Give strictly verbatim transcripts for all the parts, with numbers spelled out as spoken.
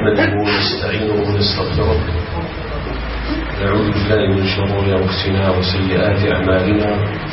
نحمده ونستعينه ونستغفره، نعوذ بالله من شرور أنفسنا وسيئات أعمالنا،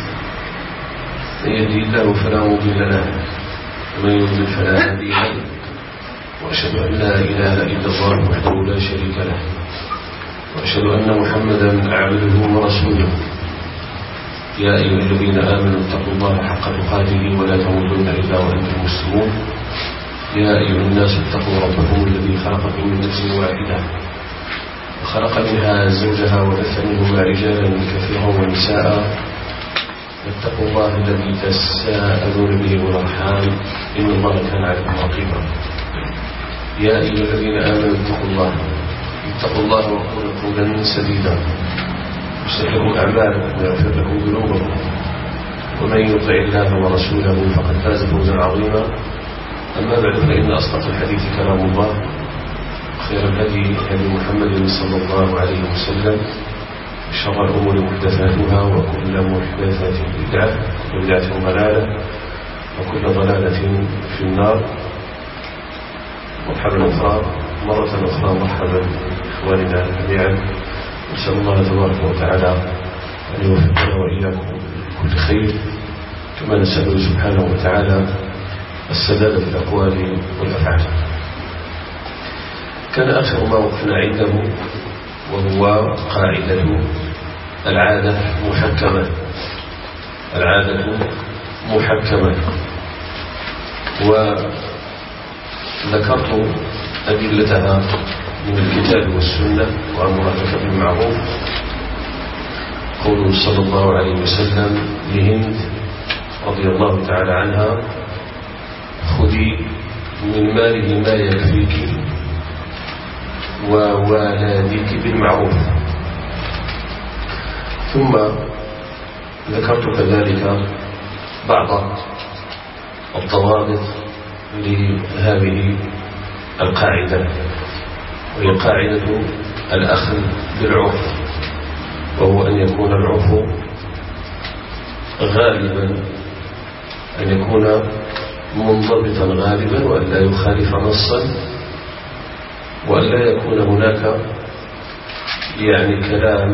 من يهده الله فلا مضل له ومن يضلل فلا هادي له، وأشهد أن لا إله إلا الله وحده لا شريك له، وأشهد أن محمدا عبده ورسوله. يا أيها الذين آمنوا اتقوا الله حق تقاته ولا تموتن إلا وأنتم مسلمون. يا أيها الناس اتقوا ربكم الذي خلقكم من نفس واحدة وخلق منها زوجها وبث منهما رجالا كثيرا ونساء، واتقوا الله الذي تساءلون به والأرحام إن الله كان عليكم رقيبا. يا أيها الذين آمنوا اتقوا الله اتقوا الله وقولوا قولا سديدا يصلح لكم أعمالكم ويغفر لكم ذنوبكم، ومن يطع الله ورسوله فقد فاز فوزا عظيما. أما بعد، فإن أصدق الحديث كلام الله، خير الهدي هدي محمد صلى الله عليه وسلم، شر الأمور محدثاتها، وكل محدثة بدعة وبدعة ضلالة، وكل ضلالة في النار. مرحبا أخرى مرة أخرى مرحبا إخواننا جميعا، نسأل الله تبارك وتعالى أن يوفقنا وإياكم كل خير، كما نسأله سبحانه وتعالى السداد في الأقوال والأفعال. كان آخر ما وقفنا عنده وهو قاعدة العادة محكمة. العادة محكمة، وذكرت أدلتها من الكتاب والسنة وأمرها بالمعروف. قوله صلى الله عليه وسلم لهند رضي الله تعالى عنها: خذي من ماله ما يكفيك وولادك بالمعروف. ثم ذكرت كذلك بعض الضوابط لهذه القاعدة، وهي قاعدة الأخذ بالعرف، وهو أن يكون العرف غالبا، أن يكون منضبطا غالبا، وأن لا يخالف نصا، وأن لا يكون هناك يعني كلام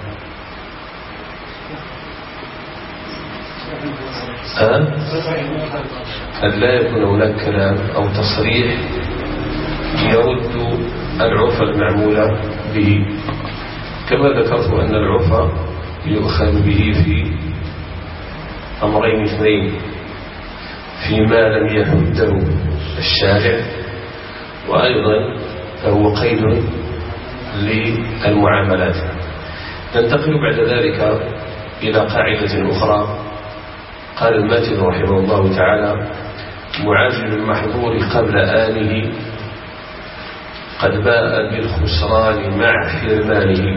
أه؟ أن لا يكون هناك كلام أو تصريح يرد العرف المعمول به. كما ذكرت أن العرف يؤخذ به في أمرين اثنين: فيما لم يحده الشارع، وأيضا فهو قيد للمعاملات. ننتقل بعد ذلك إلى قاعدة أخرى. قال الماتن رحمه الله تعالى: معاجل المحظور قبل آنه قد باء بالخسران مع حرمانه.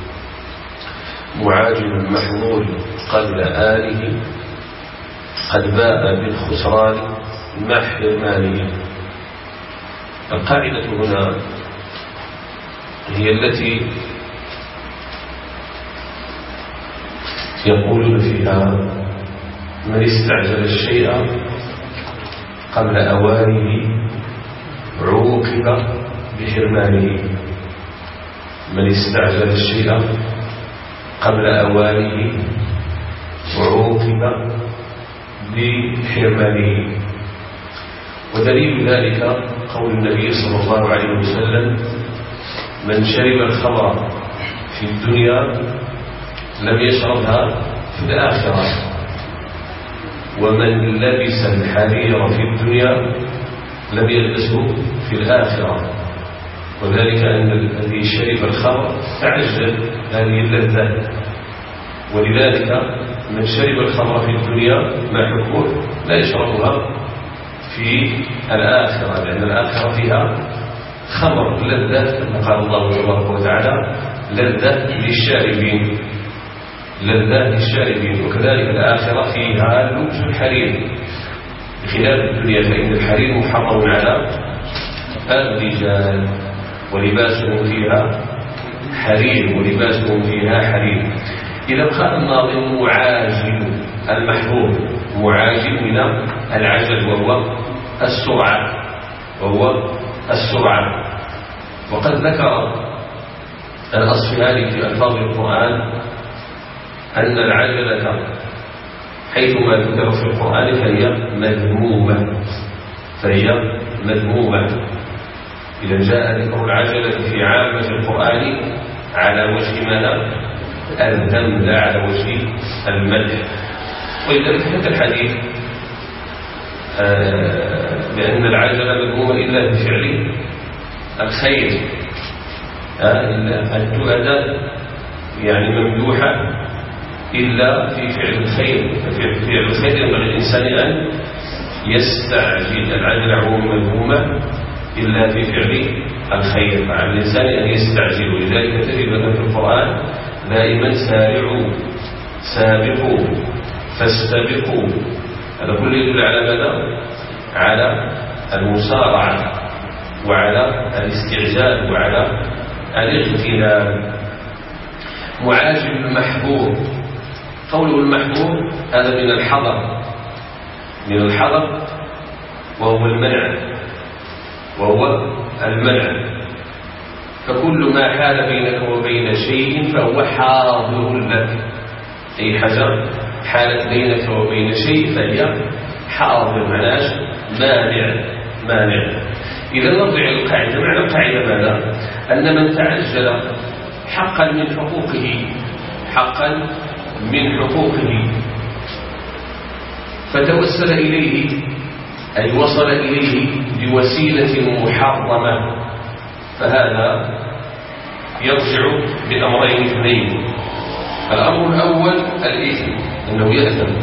معاجل المحظور قبل آنه قد باء بالخسران مع حرمانه. القاعدة هنا هي التي يقولون فيها: من استعجل الشيء قبل أوانه عوقب بحرمانه. من استعجل الشيء قبل أوانه عوقب بحرمانه. ودليل ذلك قول النبي صلى الله عليه وسلم: من شرب الخمر في الدنيا لم يشربها في الآخرة، ومن لبس الحرير في الدنيا لم يلبسه في الآخرة. وذلك أن الذي شرب الخمر تعجل هذه اللذة، ولذلك من شرب الخمر في الدنيا ما حكمه؟ لا يشربها في الآخرة، لأن الآخرة فيها خمر لذة، كما قال الله تبارك وتعالى: لذة للشاربين، لذة للشاربين. وكذلك الآخرة فيها لبس الحرير، بخلاف الدنيا فإن الحرير محرم على الرجال، ولباسهم فيها حرير ولباسهم فيها حرير. إذا قال الناظم: معاجل المحظور، معاجل من العجل وهو السرعة، وهو السرعة. وقد ذكر الأصفهاني في ألفاظ القرآن أن العجلة حيثما ذكر في القرآن فهي مذمومة فهي مذمومة إذا جاء ذكر العجلة في عامة القرآن على وجه ماذا؟ الذم لا على وجه المدح. ولذلك حتى الحديث آه بأن العجلة مذمومة إلا بفعل الخير التؤدى يعني ممدوحة إلا في فعل الخير. ففي فعل الخير ينبغي الإنسان أن يستعجل. العجلة عموما مذمومة إلا في فعل الخير، فعلى الإنسان أن يستعجل. ولذلك تجد مثلا في القرآن دائما سارعوا سابقوا فاستبقوا، هذا كله يدل على ماذا؟ على المسارعة وعلى الاستعجال وعلى الاغتنام. معاجل المحظور، قوله المحظور هذا من الحظر من الحظر وهو المنع وهو المنع فكل ما حال بينك وبين شيء فهو حاضر لك. أي حاجة حالت بينك وبين شيء فهي حاضر، معناش مانع مانع. إذا نرجع القاعدة، معنى القاعدة ماذا؟ أن من تعجل حقا من حقوقه حقا من حقوقه فتوسل إليه أي وصل إليه بوسيلة محرمة، فهذا يرجع بأمرين اثنين. الأمر الأول الإثم، أنه يأثم.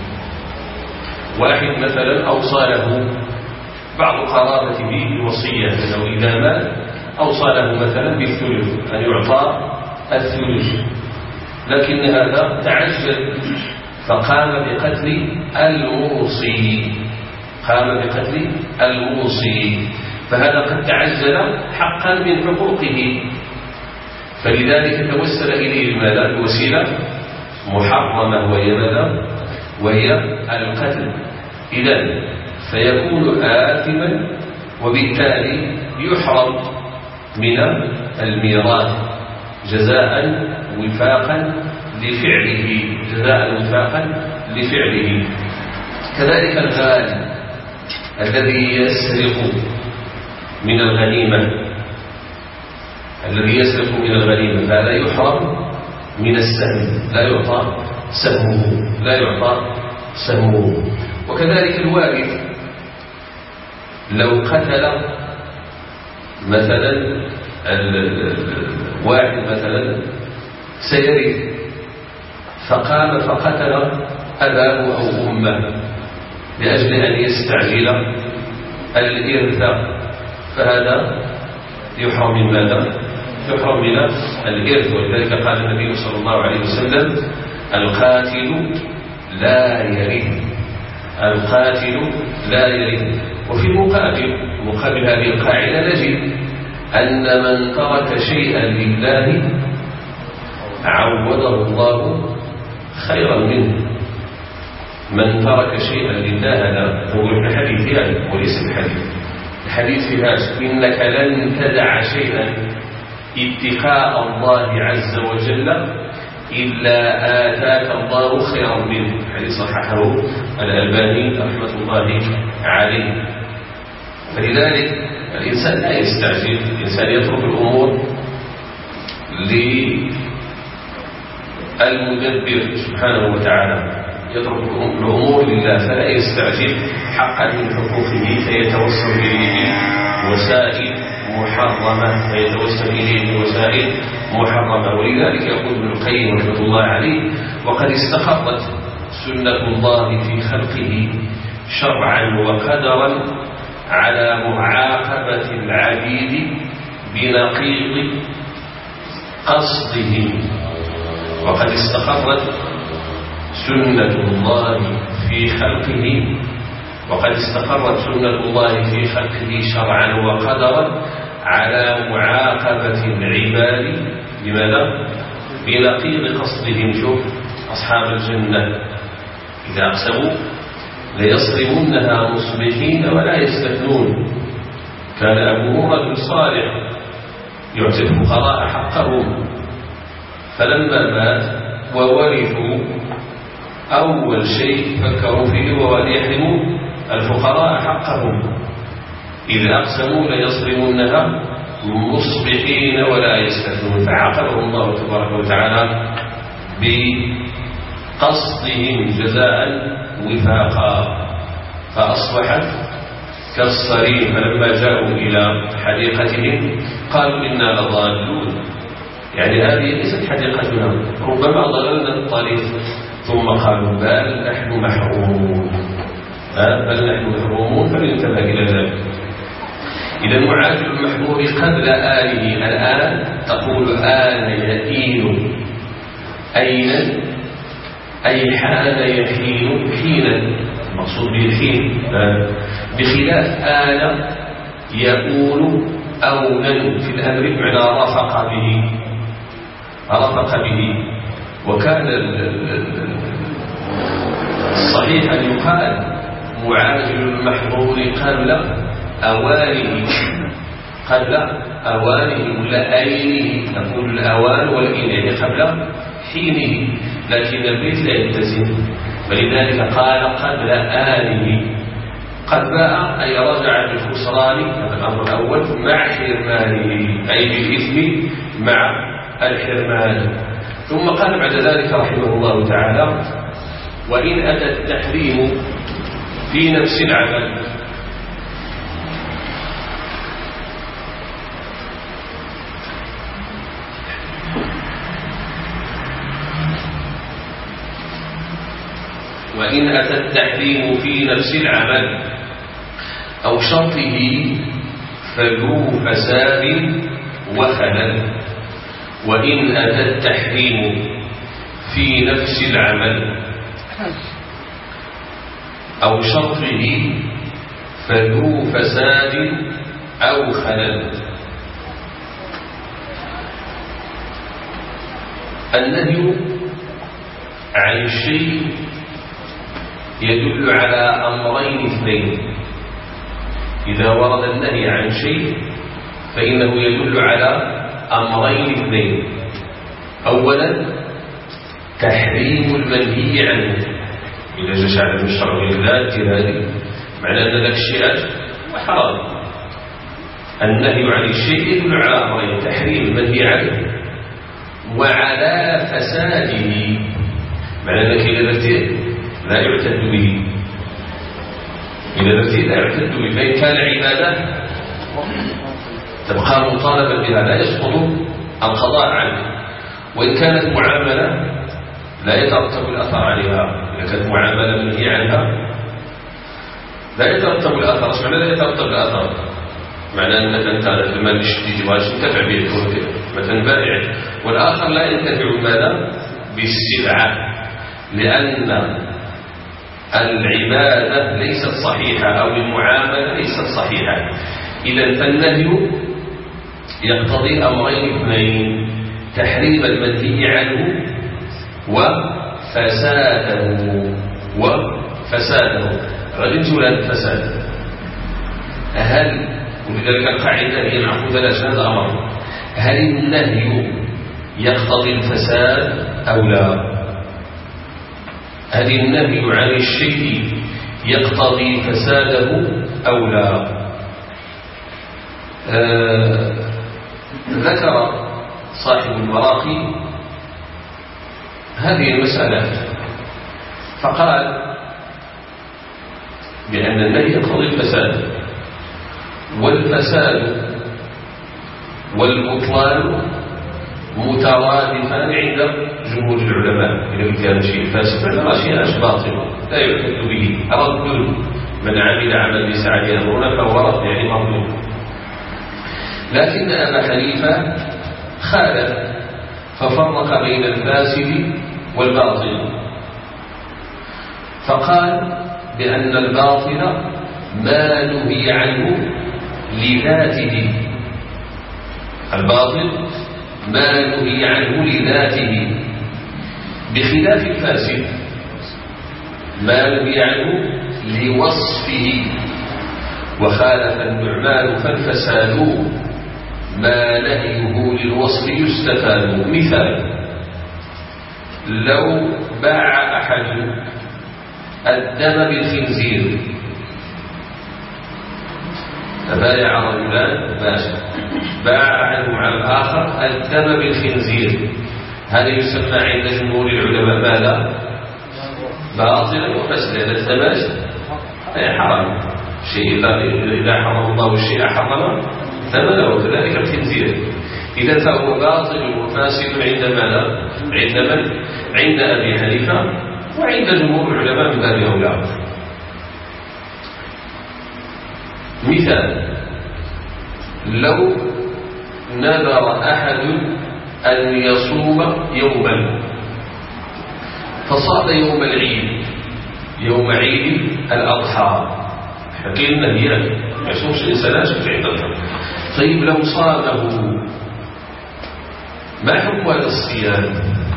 واحد مثلا أوصى له بعض قرابته بوصية أنه إذا مات أوصى له مثلا بالثلث أن يعطى الثلث، لكن هذا تعجل فقام بقتل الموصي قام بقتل الموصي فهذا قد تعجل حقا من حقوقه، فلذلك توسل إليه بماذا؟ بوسيلة محرمة وهي ماذا؟ وهي القتل. إذن فيكون آثما وبالتالي يحرم من الميراث جزاء وفاقا لفعله جزاء وفاقا لفعله. كذلك الغالي الذي يسرق من الغنيمة الذي يسرق من الغنيمة فهذا يحرم من السهم، لا يعطى سهمه لا يعطى سهمه. وكذلك الوارث لو قتل مثلا الواحد مثلا سيرث فقام فقتل أباه أو أمه لأجل أن يستعجل الإرث فهذا يحرم من ماذا؟ يحرم من الإرث. ولذلك قال النبي صلى الله عليه وسلم القاتل لا يرث القاتل لا يرث. وفي مقابل مقابل هذه القاعدة نجد أن من ترك شيئا لله عوضه الله خيرا منه. من ترك شيئا لله هذا هو ابن حديث يعني وليس الحديث الحديث فيها إنك لن تدع شيئا اتقاء الله عز وجل إلا آتاك الله خيرا منه. حديث صححه الألباني رحمة الله عليه. فلذلك الإنسان لا يستعجل، الإنسان يترك الأمور للمدبر سبحانه وتعالى، يترك الأمور لله فلا يستعجل حقا من حقوقه فيتوسل إليه وسائل محرمة فيتوسل إليه وسائل محرمة. ولذلك يقول ابن القيم رحمة الله عليه وقد استقرت سنة الله في خلقه شرعا وقدرا على معاقبة العبيد بنقيض قصده. وقد استقرت سنة الله في خلقه وقد استقرت سنة الله في خلقه شرعا وقدرا على معاقبة العباد بماذا؟ بنقيض قصدهم. شوف أصحاب الجنة إذا أقسموا ليصرمنها مصبحين ولا يستثنون. كان أبوه رجل صالح يعطي الفقراء حقهم. فلما مات وورثوا أول شيء فكروا فيه وهو أن يحرموا الفقراء حقهم، إذا أقسموا ليصرمونها مصبحين ولا يستثنون، فعاقبهم الله تبارك وتعالى بقصدهم جزاء وفاقا، فأصبحت كالصريم. فلما جاءوا إلى حديقتهم قالوا إنا لضالون، يعني هذه ليست حديقتنا، ربما ضللنا الطريق. ثم قالوا بل نحن محرومون، بل نحن محرومون، فلينتبه إلى ذلك. إذا معاجل المحظور قبل آله، الآن تقول آن يئين، أين أي حان يحين حينا، المقصود به الحين، بخلاف آن يؤول أولا في الأمر بمعنى رفق به، رفق به. وكان الصحيح أن يقال معاجل المحظور قبل أوانه، قبل أوانه ولا أينه، نقول الأوان والإن يعني قبل حينه، لكن البيت لا يلتزم، فلذلك قال قبل آنه. قد باء أي رجع بالخسران، هذا الأمر الأول، مع حرمانه أي بالإثم مع الحرمان. ثم قال بعد ذلك رحمه الله تعالى وإن أتى التحريم في نفس العمل، وإن أتى التحريم في نفس العمل أو شرطه فذو فساد وخلل. وإن أتى التحريم في نفس العمل أو شرطه فذو فساد أو خلل. النهي عن الشيء يدل على أمرين اثنين. إذا ورد النهي عن شيء فإنه يدل على أمرين اثنين. أولا تحريم المنهي عنه، إذا جاء شعب الشرع لا اتهادي، معنى أن ذلك الشيء وحرام. النهي عن الشيء يدل على أمرين: تحريم المنهي عنه وعلى فساده، معنى أنك إذا ذكرت لا يعتد به، إذا ذكرت لا يعتد به. فإن كان عبادة تبقى مطالبا بها، لا يسقط القضاء عنه. وإن كانت معاملة لا يترتب الأثر عليها، إذا كانت معاملة منهي عنها لا يترتب الأثر. ايش معنى لا يترتب الأثر؟ معنى أنك أنت المال الشديد تبغى تنتفع به مثلا بائع، والآخر لا ينتفع ماذا؟ بالسلعة، لأن العبادة ليست صحيحة أو المعاملة ليست صحيحة. إذا فالنهي يقتضي أمرين اثنين: تحريم المنهي عنه وفساده وفساده رجل ولا الفساد. هل ولذلك القاعدة هي معقودة لا هذا أمر، هل النهي يقتضي الفساد أو لا؟ هل النهي عن الشيء يقتضي فساده أو لا؟ آه ذكر صاحب المراقي هذه المسألة فقال بأن النهي يقتضي الفساد، والفساد والبطلان مترادفان عند جمهور العلماء. إذا كان شيء فاسد فلا شيء باطل لا يعتد به، رد من عمل عمل ليس عليه أمرنا فهو رد، يعني مردود. لكن أبا حنيفة خالف ففرق بين الفاسد والباطل، فقال بأن الباطل ما نهي عنه لذاته، الباطل ما نهي عنه لذاته، بخلاف الفاسد ما نهي عنه لوصفه. وخالف النعمان فالفساد ما نهيه للوصف يستفاد. مثال: لو باع أحد الدم بالخنزير، تبايع رجلان باشا، باع أحدهم على الآخر الدم بالخنزير، هذا يسمى عند جمهور العلماء ماذا؟ باطلا وفسدا. الدم حرام، شيء إذا حرم الله الشيء حرم ثمنه، وكذلك الخنزير. إذا فهو باطل وفاسد عند ماذا؟ عند من؟ عند أبي حنيفة وعند جمهور العلماء من باب أولى. مثال: لو نذر أحد أن يصوم يوما فصام يوم العيد، يوم عيد الأضحى، حقيقة هي ما يصومش الإنسان في عيد الأضحى. طيب لو صامه ما حكم هذا الصيام؟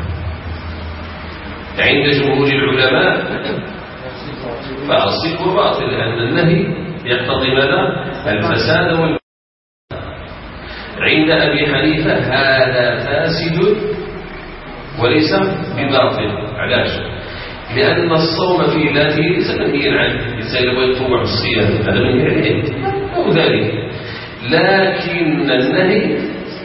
عند جمهور العلماء فالصيام باطل، لأن النهي يقتضي ماذا؟ الفساد والفساد. عند أبي حنيفة هذا فاسد وليس بباطل. علاش؟ لأن الصوم في ذاته ليس منهيا عنه، الإنسان يبغى يطوع الصيام هذا منهي عليه أو ذلك، لكن النهي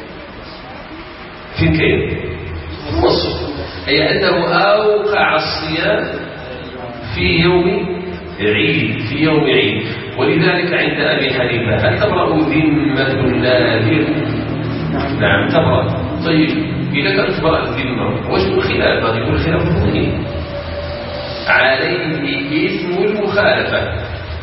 في كيف؟ وصف، أي أنه أوقع الصيام في يوم عيد، في يوم عيد. ولذلك عند أبي حنيفة هل تبرأ ذمة الناذر؟ نعم تبرأ. طيب إذا كانت تبرأ الذمة وجه الخلاف؟ هذا يكون خلاف مهم. عليه إثم المخالفة،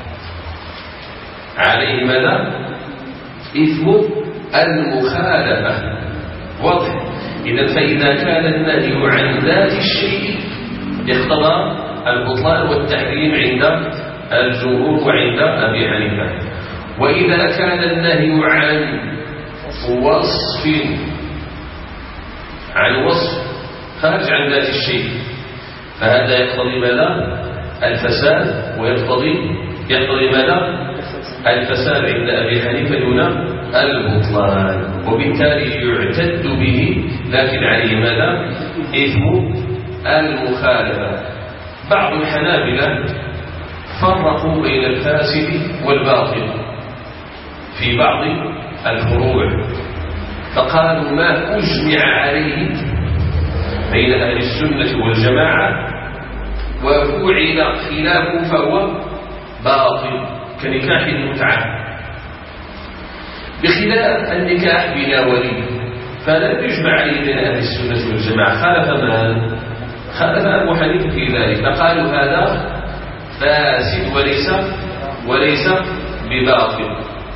عليه ماذا؟ إثم المخالفة. واضح؟ إذا فإذا كان النهي عن ذات الشيء يقتضى البطلان والتحريم عند الجمهور وعند أبي حنيفة. وإذا كان النهي عن وصف عن وصف خارج عن ذات الشيء فهذا يقتضي ماذا؟ الفساد، ويقتضي يقتضي ماذا؟ الفساد عند أبي حنيفة دون البطلان، وبالتالي يعتد به، لكن عليه ماذا؟ إثم المخالفة. بعض الحنابلة فرقوا بين الفاسد والباطل في بعض الفروع، فقالوا ما أجمع عليه بين أهل السنة والجماعة وفعل خلافه فهو باطل، كنكاح المتعة، بخلاف النكاح بلا ولي فلم يجمع عليه بين أهل السنة والجماعة. خالف من؟ خالف أبو حنيفة في ذلك، فقالوا هذا فاسد وليس وليس بباطل.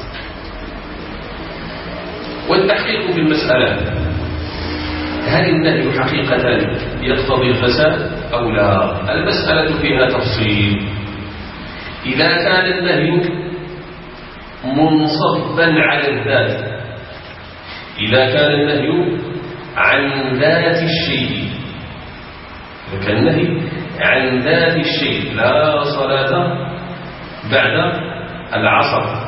والتحقيق في المسألة هل النهي حقيقة يقتضي الفساد أو لا؟ المسألة فيها تفصيل. إذا كان النهي منصبا على الذات، إذا كان النهي عن ذات الشيء، إذا كان النهي عن ذات الشيء لا صلاة بعد العصر،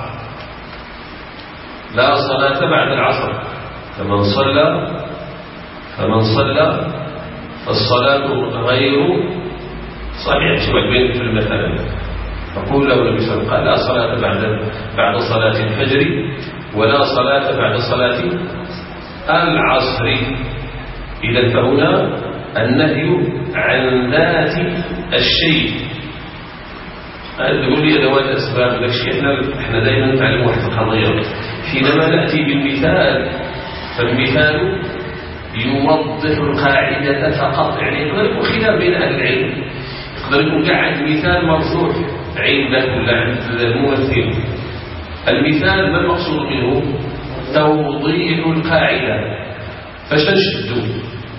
لا صلاة بعد العصر، فمن صلى فمن صلى فالصلاة غير صحيح. شبك بين في المثل فقول له النبي صلى الله عليه وسلم قال لا صلاة بعد بعد صلاة الفجر ولا صلاة بعد صلاة العصر. إذا فهنا النهي عن ذات الشيء. تقول لي أدوات أسباب، لك شيء احنا احنا دائما نتعلم واحد القضية، حينما نأتي بالمثال فالمثال يوضح القاعدة فقط، يعني يقدر يكون خلاف بين أهل العلم، يقدر يكون قاعد مثال مرجوح عندك ولا عند الممثل. المثال ما المقصود منه؟ توضيح القاعدة. فشنشد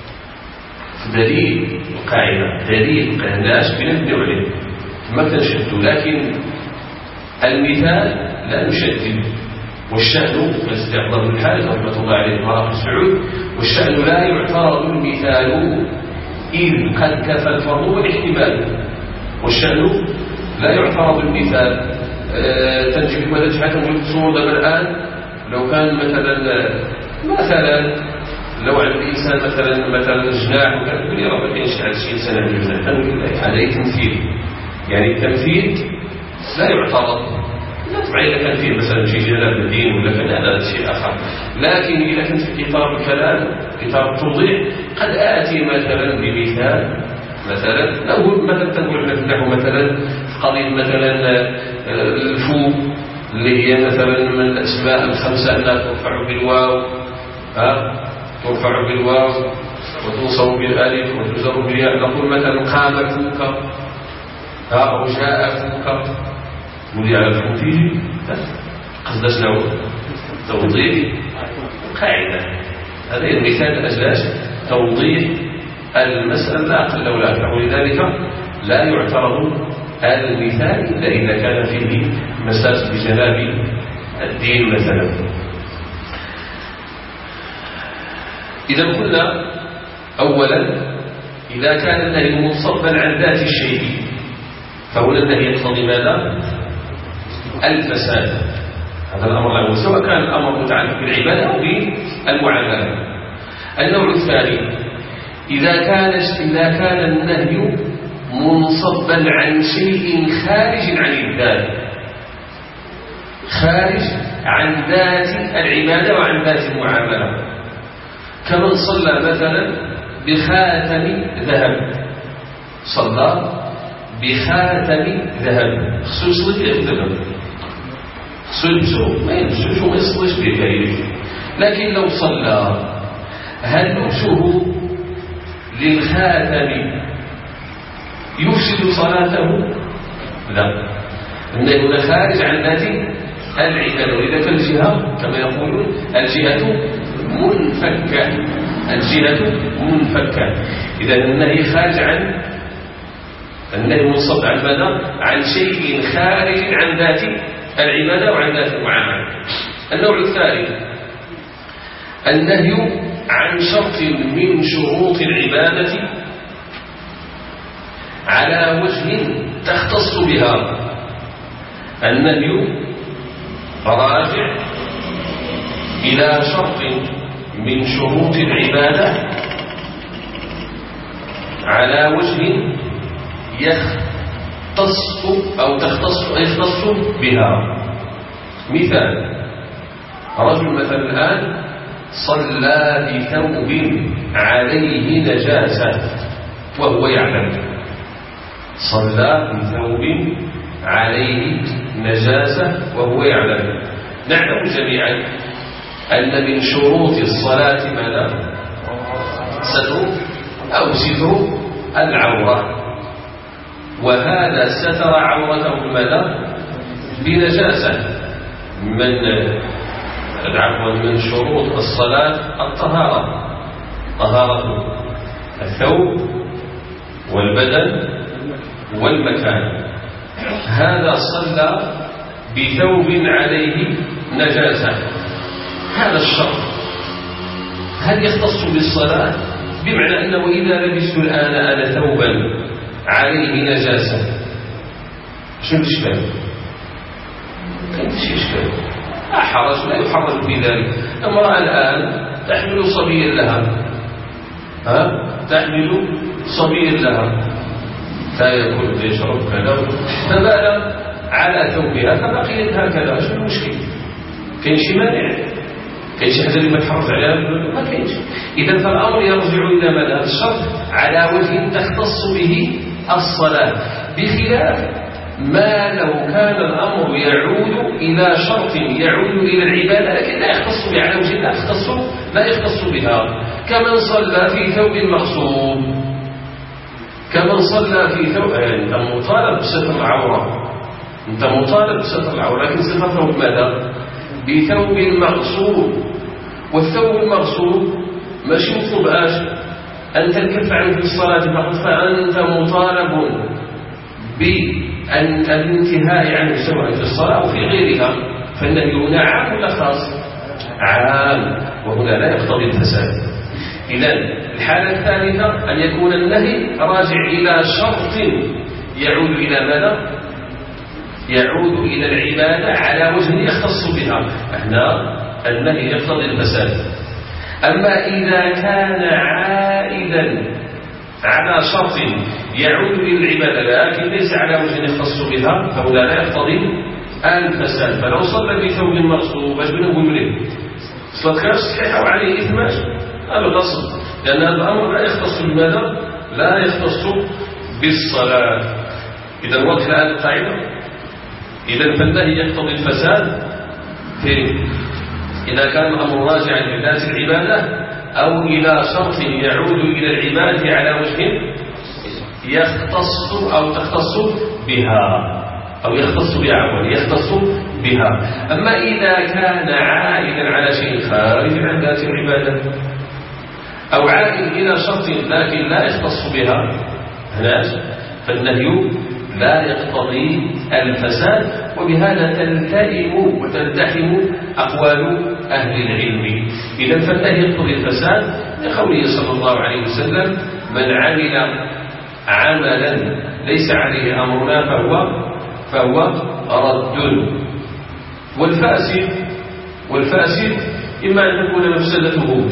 دليل القاعدة، دليل قاعدة بنبني عليه ما تنشد، لكن المثال لا نشدد. والشأن استعظم الحال رحمة الله عليه مراقب السعود، والشأن لا يعترض المثال إذ قد كفى الفرض والاحتمال. والشأن لا يعترض المثال. أه تنجي بماذا تحكم الصور لما الآن لو كان مثلا مثلا لو عند الإنسان مثلا مثلا جناح وكان يقول لي راه ما كاينش هذا الشيء إنسان عنده جناح، نقول له هذا تمثيل، يعني التمثيل لا يعترض. لا طبعا إذا كان فيه مثلا شيء جلال الدين ولا كذا هذا شيء آخر، لكن إذا كنت في إطار الكلام إطار التوضيح قد آتي مثلا بمثال، مثلا نقول مثلا تقول نحن مثلا في قضية مثلا الفو اللي هي مثلا من الأسماء الخمسة أنها ترفع بالواو، ها ترفع بالواو وتنصب بالألف وتجر بالياء. نقول مثلا قام فوك، ها أو جاء فوك، ولي على الفو فيه قصد شنو؟ توضيح قاعدة. هذا المثال الأساس توضيح المسألة لا أقل ولا أكثر، ولذلك لا يعترض المثال إلا إذا كان فيه مساس بجناب الدين مثلا. إذا قلنا أولا إذا كان النهي منصبا عن ذات الشيء فهنا النهي يقتضي ماذا؟ الفساد. هذا الأمر الأول سواء كان الأمر متعلق بالعبادة أو بالمعاملة. النوع الثاني إذا كان إذا كان النهي منصبا عن شيء خارج عن الذات، خارج عن ذات العبادة وعن ذات المعاملة، كمن صلى مثلا بخاتم ذهب، صلى بخاتم ذهب خصوصا الذهب خصوصا ما يلبسوش وما يصليش به، لكن لو صلى هل لبسه للخاتم يفسد صلاته؟ لا، النهي هنا خارج عن ذات العبادة، ولذلك الجهة كما يقولون الجهة منفكة، الجهة منفكة. إذا النهي خارج عن النهي منصب عن ماذا؟ عن شيء خارج عن ذات العبادة وعن ذات المعاملة. النوع الثالث النهي عن شرط من شروط العبادة على وجه تختص بها. النهي راجع إلى شرط من شروط العبادة على وجه يختص أو تختص يختص بها. مثال رجل مثلا الآن صلى بثوب عليه نجاسة وهو يعلم، صلى بثوب عليه نجاسة وهو يعلم. نعلم جميعا أن من شروط الصلاة ماذا؟ ستر أو ستر العورة، وهذا ستر عورته ماذا؟ بنجاسة. من عفوا من شروط الصلاة الطهارة، طهارة الثوب والبدن والمكان. هذا صلى بثوب عليه نجاسة، هذا الشرط هل يختص بالصلاة؟ بمعنى أنه إذا لبست الآن أنا ثوبا عليه نجاسة شنو الإشكال؟ كاين شي إشكال؟ لا حرج، لا يحرج بذلك. امرأة الآن تحمل صبيا لها، ها تحمل صبيا لها لا يأكل ويشرب كذا، فبال على ثوبها فبقيت هكذا، شنو المشكل؟ كاين شي مانع؟ كاين شي حاجه اللي ما تحرج عليها؟ ما كاينش. اذا فالامر يرجع الى ماذا؟ الشرط على وجه تختص به الصلاه، بخلاف ما لو كان الامر يعود الى شرط يعود الى العباده لكن لا يختص بها على وجه لا يختص لا يختص بها، كمن صلى في ثوب مغصوب، كمن صلى في ثوب. انت مطالب بستر العوره، انت مطالب بستر العوره، لكن ستره بماذا؟ بثوب مغصوب. والثوب المغصوب ماشي مطلوب اش ان تنكف عنه في الصلاه فقط، فانت مطالب بالانتهاء عنه سواء في الصلاه او في غيرها. فالنهي هنا عام ولا خاص؟ عام، وهنا لا يقتضي الفساد. إذا الحالة الثالثة أن يكون النهي راجع إلى شرط يعود إلى ماذا؟ يعود إلى العبادة على وجه يختص بها. احنا النهي يقتضي الفساد. أما إذا كان عائدا على شرط يعود للعبادة لكن ليس على وجه يختص بها فهنا لا يقتضي الفساد. فلو صلى بثوب مغصوب اش بنقول له صلاة كاش صحيحة وعليه إثم هذا غصب، لأن هذا الأمر لا يختص بماذا؟ لا يختص بالصلاة. إذا وضح هذه القاعدة. إذا فالنهي يقتضي الفساد في إذا كان الأمر راجعا لذات العبادة أو إلى شرط يعود إلى العبادة على وجه يختص أو تختص بها أو يختص بها عفوا يختص بها. أما إذا كان عائدا على شيء خارج عن ذات العبادة أو عائد إلى شرط لكن لا يختص بها هنا فالنهي لا يقتضي الفساد. وبهذا تلتئم وتلتحم أقوال أهل العلم. إذا فالنهي يقتضي الفساد لقوله صلى الله عليه وسلم من عمل عملا ليس عليه أمرنا فهو فهو رد. والفاسد والفاسد إما أن تكون مفسدته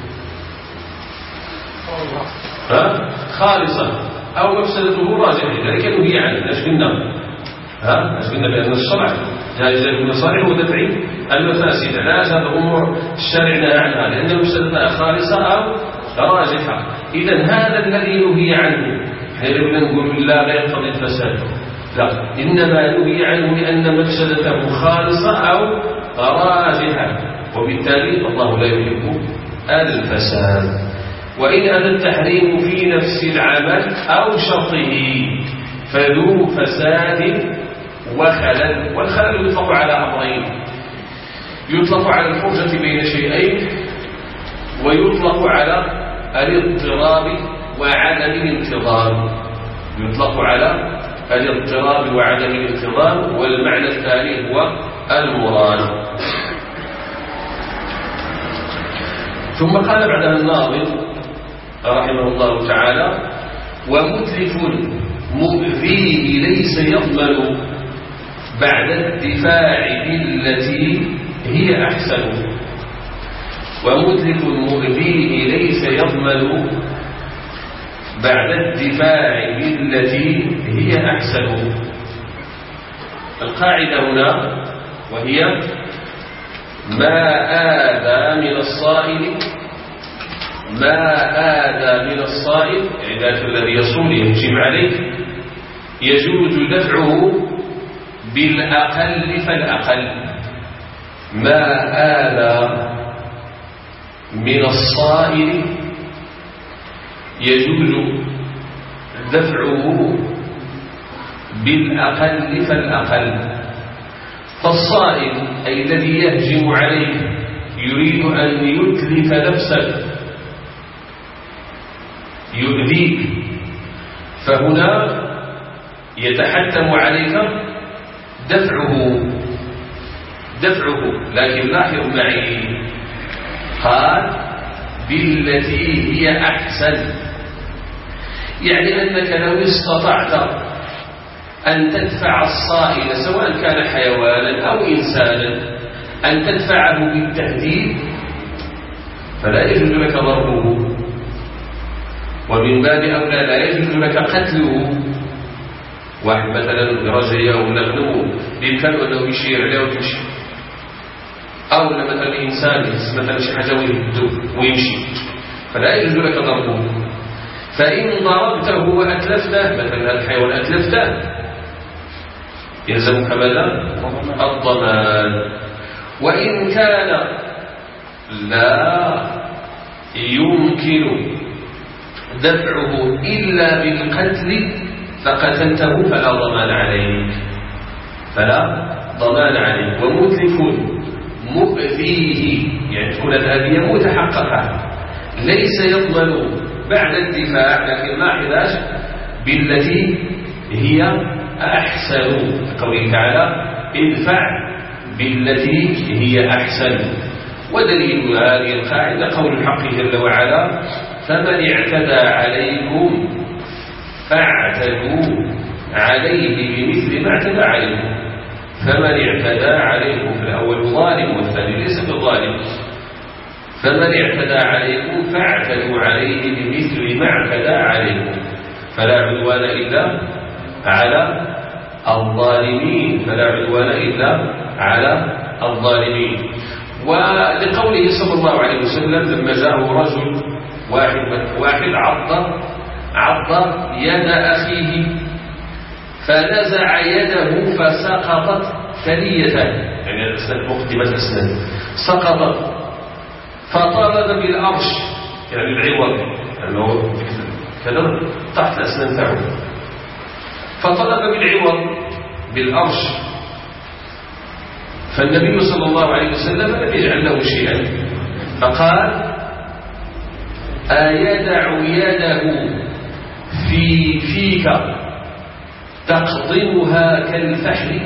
ها خالصة أو مفسدته راجعة، لذلك نهي عنه. ايش قلنا؟ ها ايش قلنا؟ بأن الشرع جائز للمصالح ودفع المفاسد. علاش هذا الأمور الشرع نهى عنها؟ لأن مفسدتها خالصة أو راجحة. إذا هذا الذي نهي عنه احنا بدنا نقول لا لا يقتضي الفساد، لا، إنما نهي عنه لأن مفسدته خالصة أو راجحة، وبالتالي الله لا يحب الفساد. وإن أتى التحريم في نفس العمل أو شرطه فذو فساد وخلل. والخلل يطلق على أمرين: يطلق على الحجة بين شيئين، ويطلق على الاضطراب وعدم الانتظام. يطلق على الاضطراب وعدم الانتظام، والمعنى الثاني هو المراد. ثم قال بعدها الناظم رحمه الله تعالى: ومتلف مؤذيه ليس يضمن بعد الدفاع بالتي هي أحسن. ومتلف مؤذيه ليس يضمن بعد الدفاع بالتي هي أحسن. القاعدة هنا وهي: ما آذى من الصائل ما آذى من الصائل يعني ذاك الذي يصوم يهجم عليه يجوز دفعه بالأقل فالأقل. ما آذى من الصائل يجوز دفعه بالأقل فالأقل. فالصائل أي الذي يهجم عليه يريد أن يتلف نفسك يؤذيك، فهنا يتحتم عليك دفعه دفعه لكن لاحظ معي قال بالتي هي أحسن، يعني أنك لو استطعت أن تدفع الصائل سواء كان حيوانا أو إنسانا أن تدفعه بالتهديد فلا يجوز لك ضربه، ومن باب أولى لا يجوز لك قتله. واحد مثلا رجل أو نغنمه بإمكانه أنه يشير عليه وتمشي، أو مثلا إنسان مثلا شي حاجة ويهده ويمشي فلا يجوز لك ضربه. فإن ضربته وأتلفته مثلا الحيوان أتلفته يلزمك ماذا؟ الضمان. وإن كان لا يمكن دفعه إلا بالقتل فقتلته فلا ضمان عليك فلا ضمان عليك. ومتلف مؤذيه يعني تكون هذه متحققة ليس يضمن بعد الدفاع، لكن لاحظ بالتي هي أحسن، قوله تعالى ادفع بالتي هي أحسن. ودليل هذه القاعدة قول الحق جل وعلا: فمن اعتدى عليكم فاعتدوا عليه بمثل ما اعتدى عليكم. فمن اعتدى عليكم، الأول ظالم والثاني ليس بظالم، فمن اعتدى عليكم فاعتدوا عليه بمثل ما اعتدى عليكم، فلا عدوان إلا على الظالمين، فلا عدوان إلا على الظالمين. ولقوله صلى الله عليه وسلم لما جاءه رجل واحد واحد عض عض يد أخيه فنزع يده فسقطت ثنيته، يعني الأسنان مقدمة الأسنان سقطت، فطالب بالأرش يعني العوض، يعني كذا تحت الأسنان تاعه، فطلب بالعوض بالأرش، فالنبي صلى الله عليه وسلم لم يجعل له شيئا، فقال أيدع يده في فيك تقضمها كالفحل،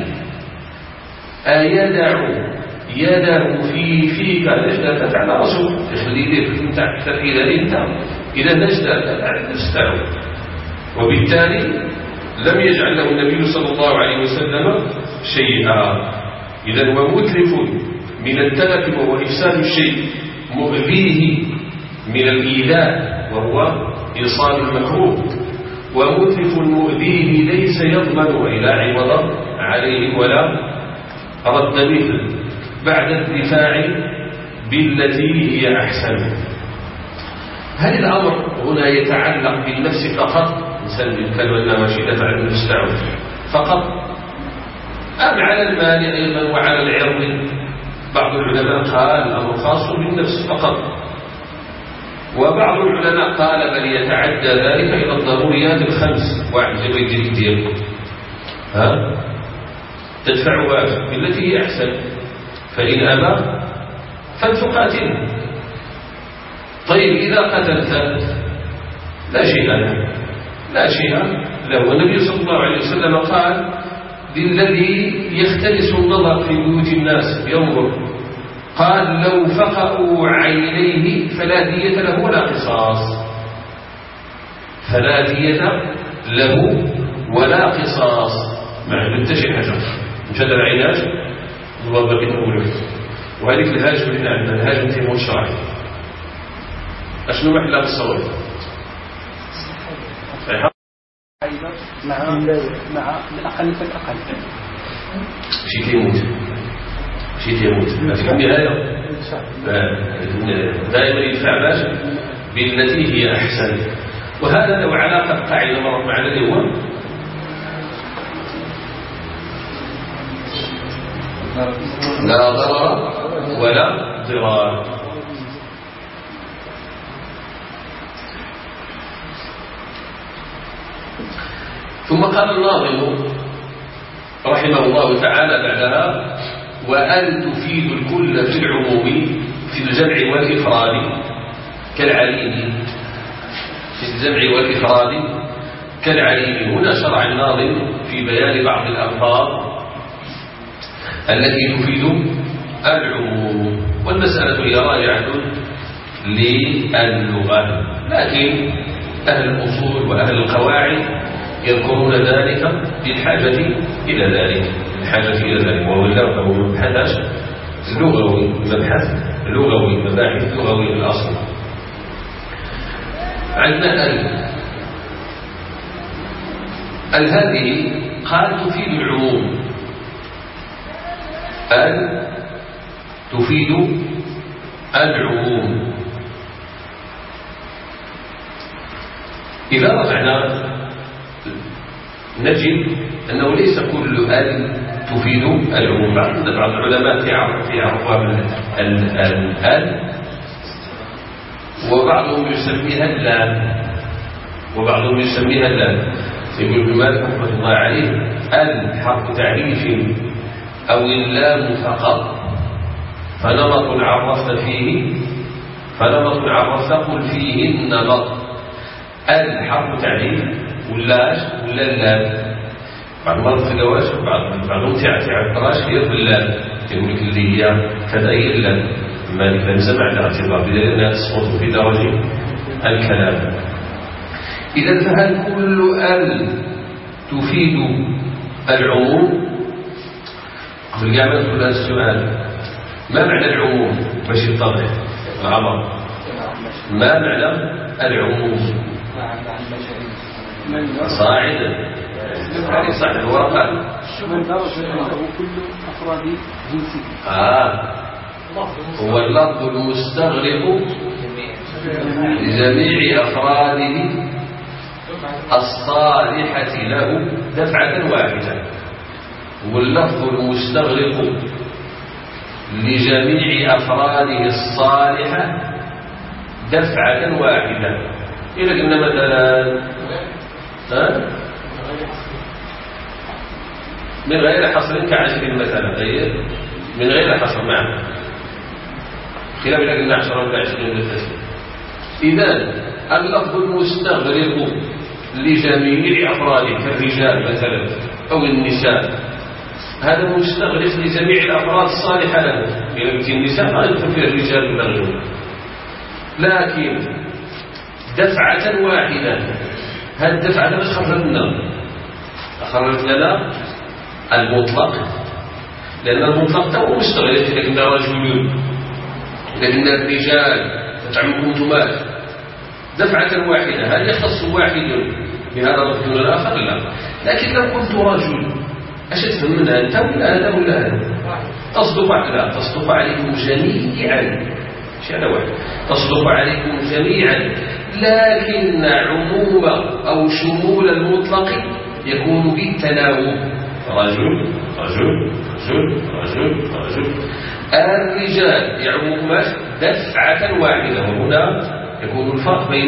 أيدع يده في فيك نجدة على رسول تخلي لك تحت إلى أنت إذا نجدة على نفس تاعه، وبالتالي لم يجعل له النبي صلى الله عليه وسلم شيئا. إذا ومتلف من التلف وهو إفساد الشيء مؤذيه من الإيذاء وهو إيصال المكروه، ومتلف مؤذيه ليس يضمن إلى عوض عليه ولا رد مثل بعد الدفاع بالتي هي أحسن. هل الأمر هنا يتعلق بالنفس فقط؟ إنسان يتكلم أنها ماشي دفع النفس فقط، أم على المال أيضا وعلى العرض؟ بعض العلماء قال الأمر خاص بالنفس فقط، وبعض العلماء قال بل يتعدى ذلك إلى الضروريات الخمس، واحد زي يدري ديالك ها تدفعها بالتي هي أحسن، فإن أبى فلتقاتله. طيب إذا قتلت لا شيء له، لا شيء له. والنبي صلى الله عليه وسلم قال للذي يختلس النظر في بيوت الناس ينظر، قال لو فقأوا عينيه فلا دية له ولا قصاص، فلا دية له ولا قصاص، مع المنتشر حجر مشد العينات ضرب بينه، وهذيك الهاجم اللي عندنا الهاجم تيمون شرعي اشنو محل الصور مع مع الأقل فالأقل شي تيموت شي تيموت في النهاية دائما يدفع باش بالتي هي أحسن. وهذا له علاقة بقاعدة مرت معنا اللي هو لا ضرر ولا ضرار. ثم قال الناظم رحمه الله تعالى بعدها وأن تفيد الكل في العموم في الجمع والإفراد كالعليم، في الجمع والإفراد كالعليم. هنا شرع الناظم في بيان بعض الألفاظ التي تفيد العموم، والمسألة هي راجعة للغة، لكن أهل الأصول وأهل القواعد يذكرون ذلك بالحاجة إلى ذلك، الحاجة إلى ذلك، وهو مبحث لغوي، مبحث لغوي، مباحث لغوي في الأصل. عندنا ال ال هذه قال تفيد العموم، ال تفيد العموم. إذا رجعنا نجد أنه ليس كل ال تفيد العموم، بعض العلماء يعرفها ال وبعضهم يسميها اللام، وبعضهم يسميها اللام. يقول ابن مالك رحمه الله عليه ال حرف تعريف أو اللام فقط، فنمط عرفت فيه فنمط عرفت قل فيه النمط. ال حرف تعريف ولاش ولا اللام، بعض المرات في الجواز بعضهم تعبراش هي باللام، يقول لك اللي هي كذا هي اللام، مالك لم سمع الاعتبار بأنها تسقط في درجة الكلام. إذا فهل كل ال تفيد العموم؟ قبل كاع ما ندخل هذا السؤال، ما معنى العموم باش يتضح العمر؟ ما معنى العموم؟ صاعدا صاعد الورقات من درجة عنده كل أفراد جنسه. آه هو اللفظ المستغرق لجميع أفراده الصالحة له دفعة واحدة. هو اللفظ المستغرق لجميع أفراده الصالحة دفعة واحدة. إذا قلنا مثلا ها من غير حصر كعشر مثلا، غير من غير حصر معه خلاف إذا قلنا عشرة كعشرين بالتسليم. إذن اللفظ المستغرق لجميع أفراده كالرجال مثلا أو النساء، هذا مستغرق لجميع الأفراد الصالحة له. إذا قلت النساء ما يدخل فيها الرجال ولا غيرهم، لكن دفعة واحدة. هذه الدفعة باش خرجنا خرجت لنا المطلق، لأن المطلق تو مستغرق. إذا قلنا رجل، إذا قلنا الرجال تعمكم تمات دفعة واحدة، هل يختص واحد بهذا الرجل الآخر؟ لا. لكن لو قلت رجل اش تفهم منها انت ولا هذا ولا هذا؟ تصدق لا تصدق عليكم جميعا، شيء هذا واحد، تصدق عليكم جميعا. لكن عموم أو شمول المطلق يكون بالتناوب، رجل رجل رجل رجل رجل. الرجال يعمكم دفعة واحدة، وهنا يكون الفرق بين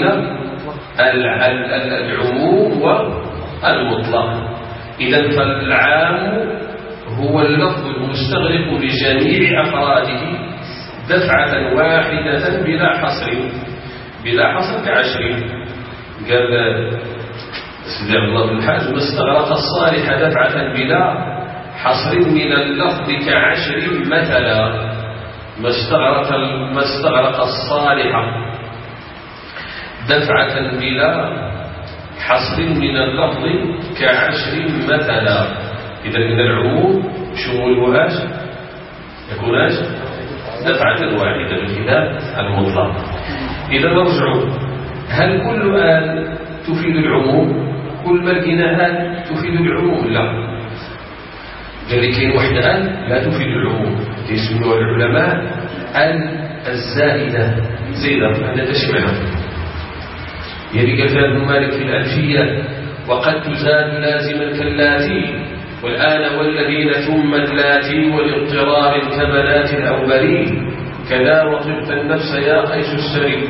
العموم والمطلق. إذن فالعام هو اللفظ المستغرق لجميع أفراده دفعة واحدة بلا حصر، بلا حصر كعشر. قال سيدي عبد الله بن الحاج ما استغرق الصالح دفعة بلا حصر من اللفظ كعشر مثلا. ما استغرق ما استغرق الصالح دفعة بلا حصر من اللفظ كعشر مثلا. إذا إن العموم شمولهاش يكوناش دفعة واحدة بالكتاب المطلق. إذا نرجع، هل كل آن تفيد العموم؟ كل ما لقينا آن تفيد العموم؟ لا. قال لي كاين واحدة آن لا تفيد العموم، يسموها العلماء آن الزائدة، زيدة هذا تشبه يعني قال ابن مالك في الألفية: وقد تزاد لازما كاللاتي والآن والذين ثم اللاتي والاضطرار كبنات الأولين كذا وطبت النفس يا قيس السري.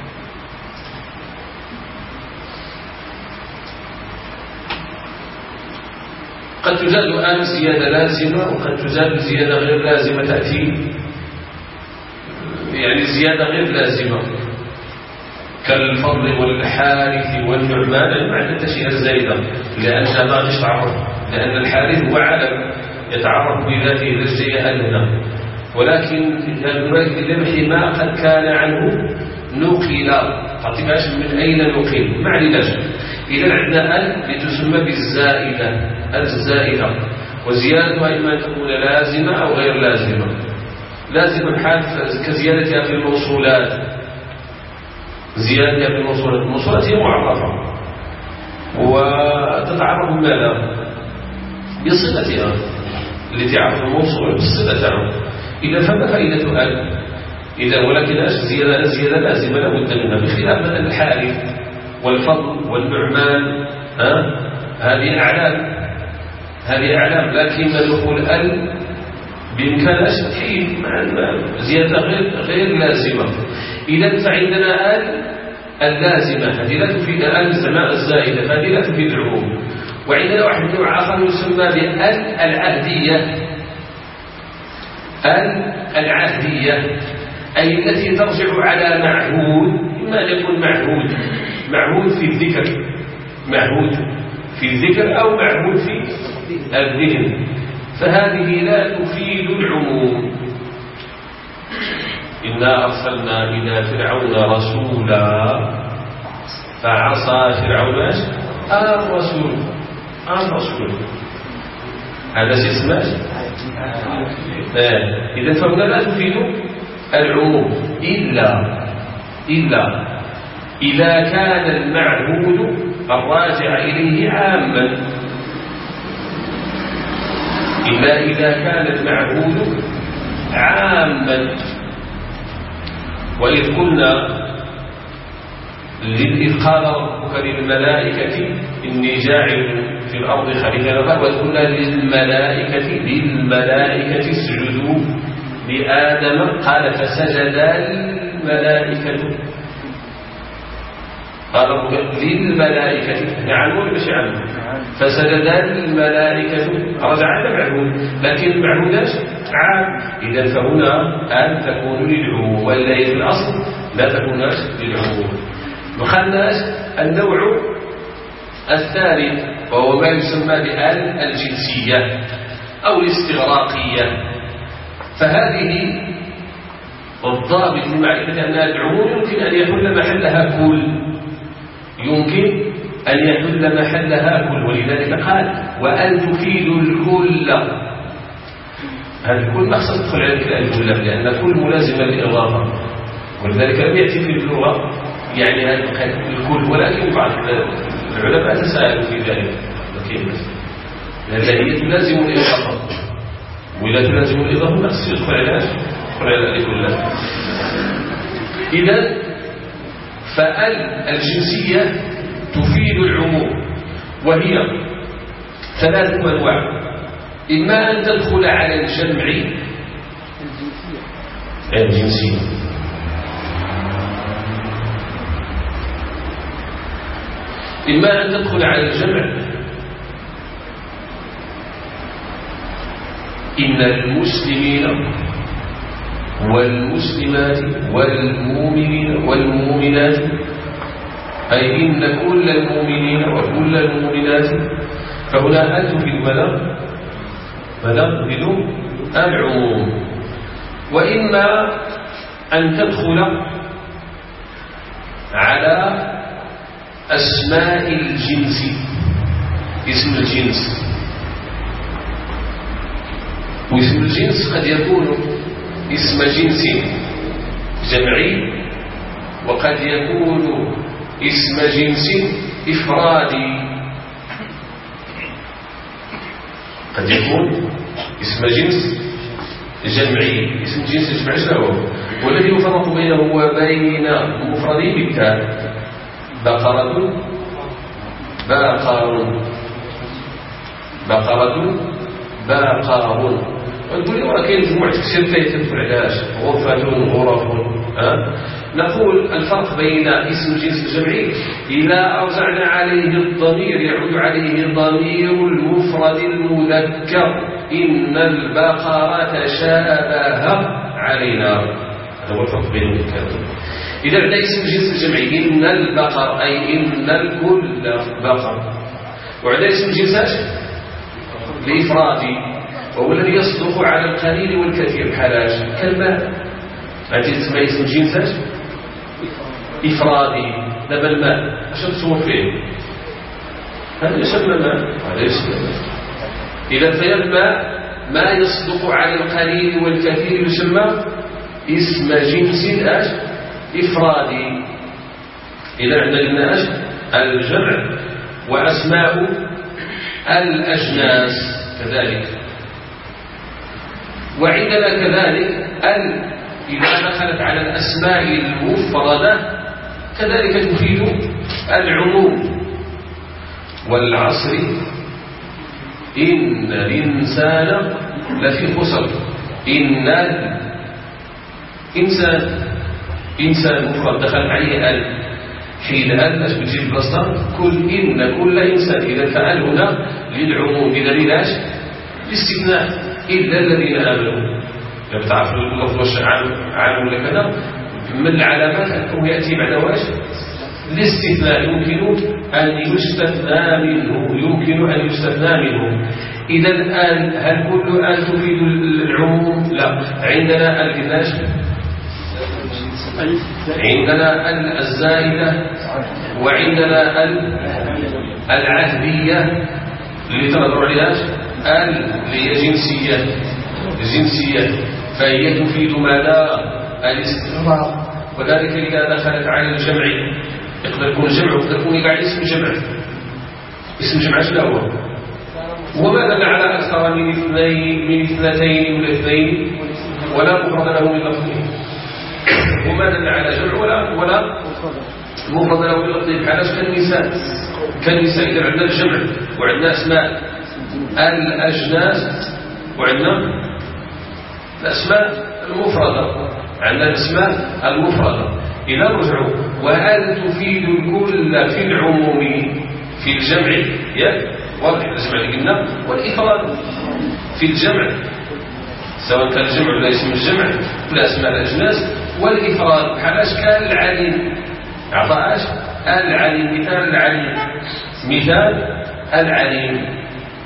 قد تزاد الآن زيادة لازمة، وقد تزاد زيادة غير لازمة تأتي يعني زيادة غير لازمة كالفضل والحارث والنعمان. المعنى التشيء الزايدة لأنها ما تتعرف، لأن الحارث هو عالم يتعرف بذاته للجيئة لنا، ولكن لمح ما قد كان عنه نقل قطباش من أين نقل مع علاج. إذا عندنا أل لتسمى بالزائدة، الزائدة، وزيادتها إما أن تكون لازمة أو غير لازمة. لازم الحال كزيادتها في الموصولات، زيادة في الموصولات، الموصولات هي معرفة وتتعرف بماذا؟ بصلتها، اللي تعرف الموصول بصلتها. إذا فما فائدة أل؟ إذا ولكن زيادة زيادة لازمة لابد منها، بخلاف مثلا الحارث والفضل والنعمان، ها هذه أعلام، هذه أعلام، لكن دخول أل بإمكان تحيل مع زيادة غير غير لازمة. إذا فعندنا أل اللازمة هذه لا تفيد أل الزماء الزائدة، هذه لا تفيد العموم. وعندنا واحد نوع آخر يسمى بأل العهدية، أل العهدية أي التي ترجع على معهود، إما أن يكون معهود معهود في الذكر، معهود في الذكر أو معهود في الذهن، فهذه لا تفيد العموم. إنا أرسلنا إلى فرعون رسولا فعصى فرعون الرسول الرسول هذا اسمه إذا فهنا لا تفيد العموم إلا إلا إذا كان المعهود الراجع إليه عاما، إلا إذا كان المعهود عاما. وإذ قلنا إذ قال ربك للملائكة إني جاعل في الأرض خليفة، وإذ قلنا للملائكة للملائكة اسجدوا لآدم قال فسجد الملائكة. قال ربك للملائكة نعم ولا مش عنه؟ فسجد الملائكة رجع على المعهود، لكن المعهود عام. إذا فهنا أن تكون للعموم، وإلا في الأصل لا تكون للعموم. وخلنا النوع الثالث وهو ما يسمى بآل الجنسية أو الاستغراقية. فهذه الضابط لمعرفة أن العموم يمكن أن يحل محلها كل، يمكن أن يحل محلها كل، ولذلك قال وأن تفيد الكل. هذا الكل مقصد تدخل على الكل، لأن كل ملازمة للإضافة، ولذلك لم يأتي في اللغة يعني هذا الكل، ولكن بعض العلماء تساءلوا في ذلك، لأن هي تلازم الإضافة، وإذا تلازم الإضافة نقصد يدخل على يدخل على الكل. إذا فال الجنسية تفيد العموم، وهي ثلاث أنواع: إما أن تدخل على الجمع الجنسية، إما أن تدخل على الجمع إن المسلمين والمسلمات والمؤمنين والمؤمنات، أي إن كل المؤمنين وكل المؤمنات. فهنا أن تفيد ماذا؟ ماذا؟ تفيد العموم. وإما أن تدخل على أسماء الجنس، اسم الجنس. واسم الجنس قد يكون اسم جنس جمعي، وقد يكون اسم جنس إفرادي. قد يكون اسم جنس جمعي. اسم جنس جمعي شنو هو؟ والذي يفرق بينه وبين مفرده بالتاء: بقرة، باقر، بقرة، باقر. ونقول له كاين مجموعة كثير تدخل علاش غرفة غرف. أه؟ نقول الفرق بين اسم الجنس الجمعي إذا أوزعنا عليه الضمير يعود عليه ضمير المفرد المذكر: إن البقرة شابه علينا. هذا هو الفرق بين الكلام. إذا عندنا اسم الجنس الجمعي إن البقر، أي إن الكل بقر. وعندنا اسم الجنس الإفرادي، وهو الذي يصدق على القليل والكثير بحالاش كالماء. هذه تسمى اسم الجنس إفرادي. دابا الماء اش تصور فيه؟ هذا يسمى ماء، هذا يسمى ماء. إذا فهي الماء ما يصدق على القليل والكثير يسمى اسم جنس اش إفرادي. إذا عندنا اش الجمع وأسماء الأجناس كذلك. وعندنا كذلك ال إذا دخلت على الأسماء المفردة كذلك تفيد العموم. والعصر إن الإنسان لفي خسر. إن الإنسان إنسان مفرد دخلت عليه ال، حين ال اش بتجيب بلاصتها كل، إن كل إنسان. إذا فال هنا للعموم بدليل اش؟ الاستثناء: إلا الذين آمنوا. لو تعرفوا اللفظ واش عام ولا كذا، من العلامات أنه يأتي بعد واش؟ الاستثناء. يمكن أن يستثنى منه، يمكن أن يستثنى منه. إذا الآن هل كل آن تفيد العموم؟ لا. عندنا الإناش، عندنا ال الزائدة، وعندنا ال العهدية اللي تنظر عليها ال هي جنسية جنسية فهي تفيد ماذا؟ الاستغراق. وذلك إذا دخلت على الجمع يقدر يكون جمع ويقدر يكون قاعد اسم جمع. اسم جمع شنو هو؟ وما دل على أكثر من اثنين من اثنتين ولا اثنين ولا مفرد له من لفظه. وما دل على جمع ولا ولا مفرد له من لفظه بحالاش كالنساء. كالنساء إذا عندنا الجمع وعندنا أسماء الأجناس وعندنا الأسماء المفردة. عندنا الأسماء المفردة إذا رجعوا وهذا تفيد الكل في العموم في الجمع يا واضح الجمع اللي قلنا والإفراد في الجمع سواء كان الجمع ولا اسم الجمع ولا أسماء الأجناس والإفراد بحالاش كان العليم عطاش العليم مثال العليم مثال العليم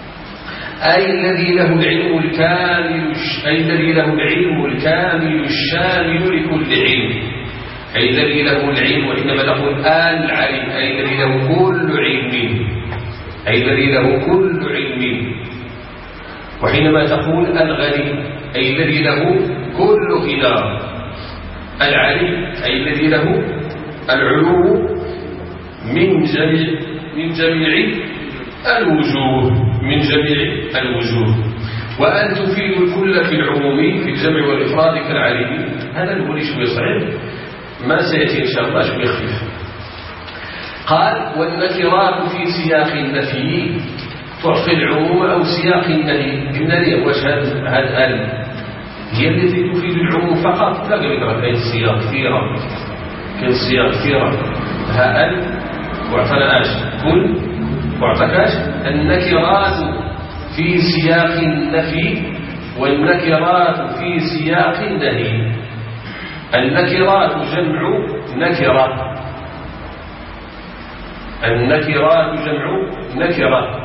أي الذي له العلم الكامل أي الذي له العلم الكامل الشامل لكل علم أي الذي له العلم وإنما نقول العليم أي الذي له كل علم أي الذي له كل علم. وحينما تقول الغني أي الذي له كل غنى. العليم أي الذي له العلو من جميع من جميع الوجوه من جميع الوجوه. وأن تفيد الكل في العموم في الجمع والإفراد كالعليم. هذا هو اللي شوية صعب ما سيأتي إن شاء الله شوية خفيف. قال والنكرات في سياق النفي تعطي العموم أو سياق النهي. قلنا لي واش هذا ال هي التي تفيد العموم فقط؟ لا قال لك كاين سياق كثيرة كاين سياق كثيرة. ها ال وعطانا اش كل وعطاكاش النكرات في سياق النفي والنكرات في سياق النهي. النكرات جمع نكرة النكرات جمع نكرة.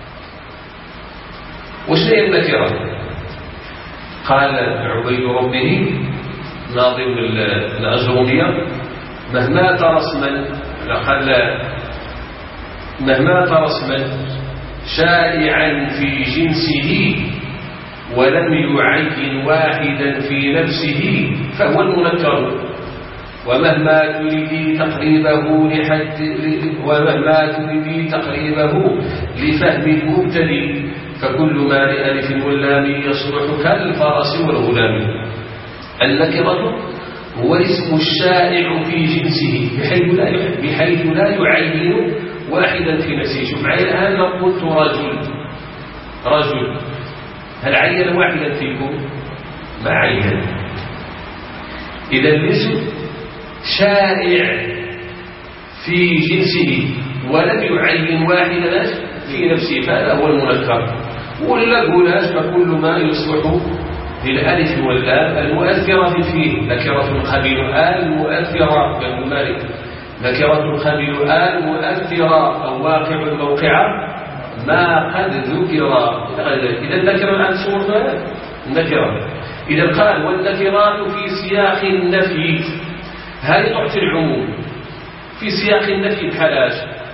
وش هي النكرة؟ قال عبيد ربه ناظم الأجرومية مهما ترى اسما قال مهما ترى اسما شائعا في جنسه ولم يعين واحدا في نفسه فهو المنكر. ومهما تريدي تقريبه لحد ومهما تريدي تقريبه لفهم المبتدئ فكل ما لألف واللام يصلح كالفرس والغلام. النكرة هو اسم الشائع في جنسه بحيث لا بحيث لا يعين واحدا في نفسه. شوف معي الآن لو قلت رجل رجل هل عين واحدا فيكم؟ ما عين. إذا الاسم شائع في جنسه ولم يعين واحدا في نفسه فهذا هو المنكر. ولا قولاش فكل ما يصلح للألف واللام المؤثرة فيه نكرة قبيل آل مؤثرة كالمالك نكرة قبيل آل مؤثرة أو واقع الموقع ما قد ذكر. إذا النكرة الآن صورة النكرة. إذا قال والنكرات في سياق النفي هل تعطي العموم في سياق النفي بحالاش؟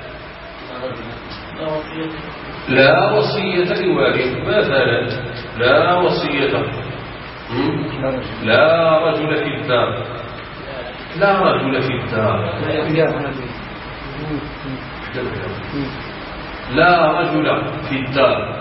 لا وصية لوارث مثلا لا وصية لا رجل في الدار لا رجل في الدار لا رجل في الدار.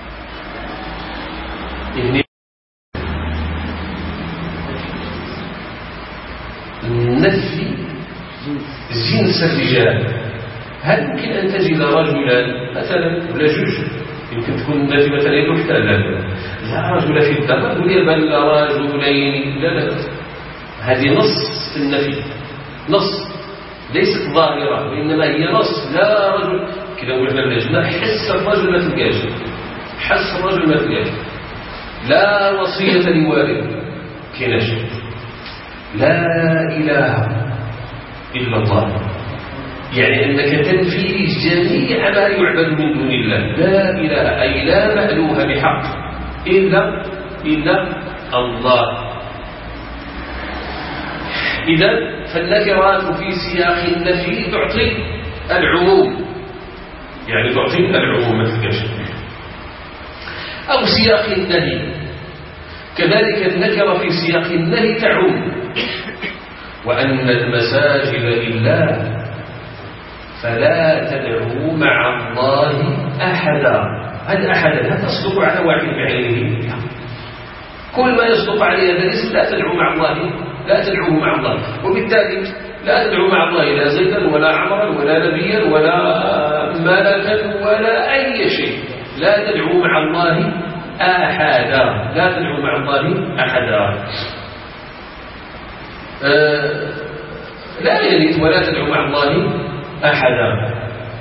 النفي جنس الرجال هل يمكن أن تجد رجلا مثلا ولا جوج؟ يمكن تكون النفي مثلا يدو حتى لا لا رجل في الدار تقول لي بل رجلين لا لا هذه نص في النفي نص ليست ظاهرة وإنما هي نص. لا رجل كذا قلنا اللجنة حس الرجل ما تلقاش حس الرجل ما تلقاش. لا وصية لوارث كناش. لا إله إلا الله يعني أنك تنفي جميع ما يعبد من دون الله. لا إله أي لا مألوه بحق إلا إلا الله. إذا فالنكرات في سياق النفي تعطي العموم يعني تعطي العموم ما تلقاش. أو سياق النهي. كذلك النكرة في سياق النهي تعم. وأن المساجد لله فلا تدعوا مع الله أحدا. هذا أحدا لا تصدق على واحد بعينه، كل ما يصدق عليه هذا الاسم لا تدعو مع الله، لا تدعوه مع الله. وبالتالي لا تدعو مع الله لا زيدا ولا عمرا ولا نبيا ولا ملكا ولا أي شيء. لا تدعو مع الله أحدا، لا تدعو مع الله أحدا. أه لا يريد ولا تدعو مع الله أحدا،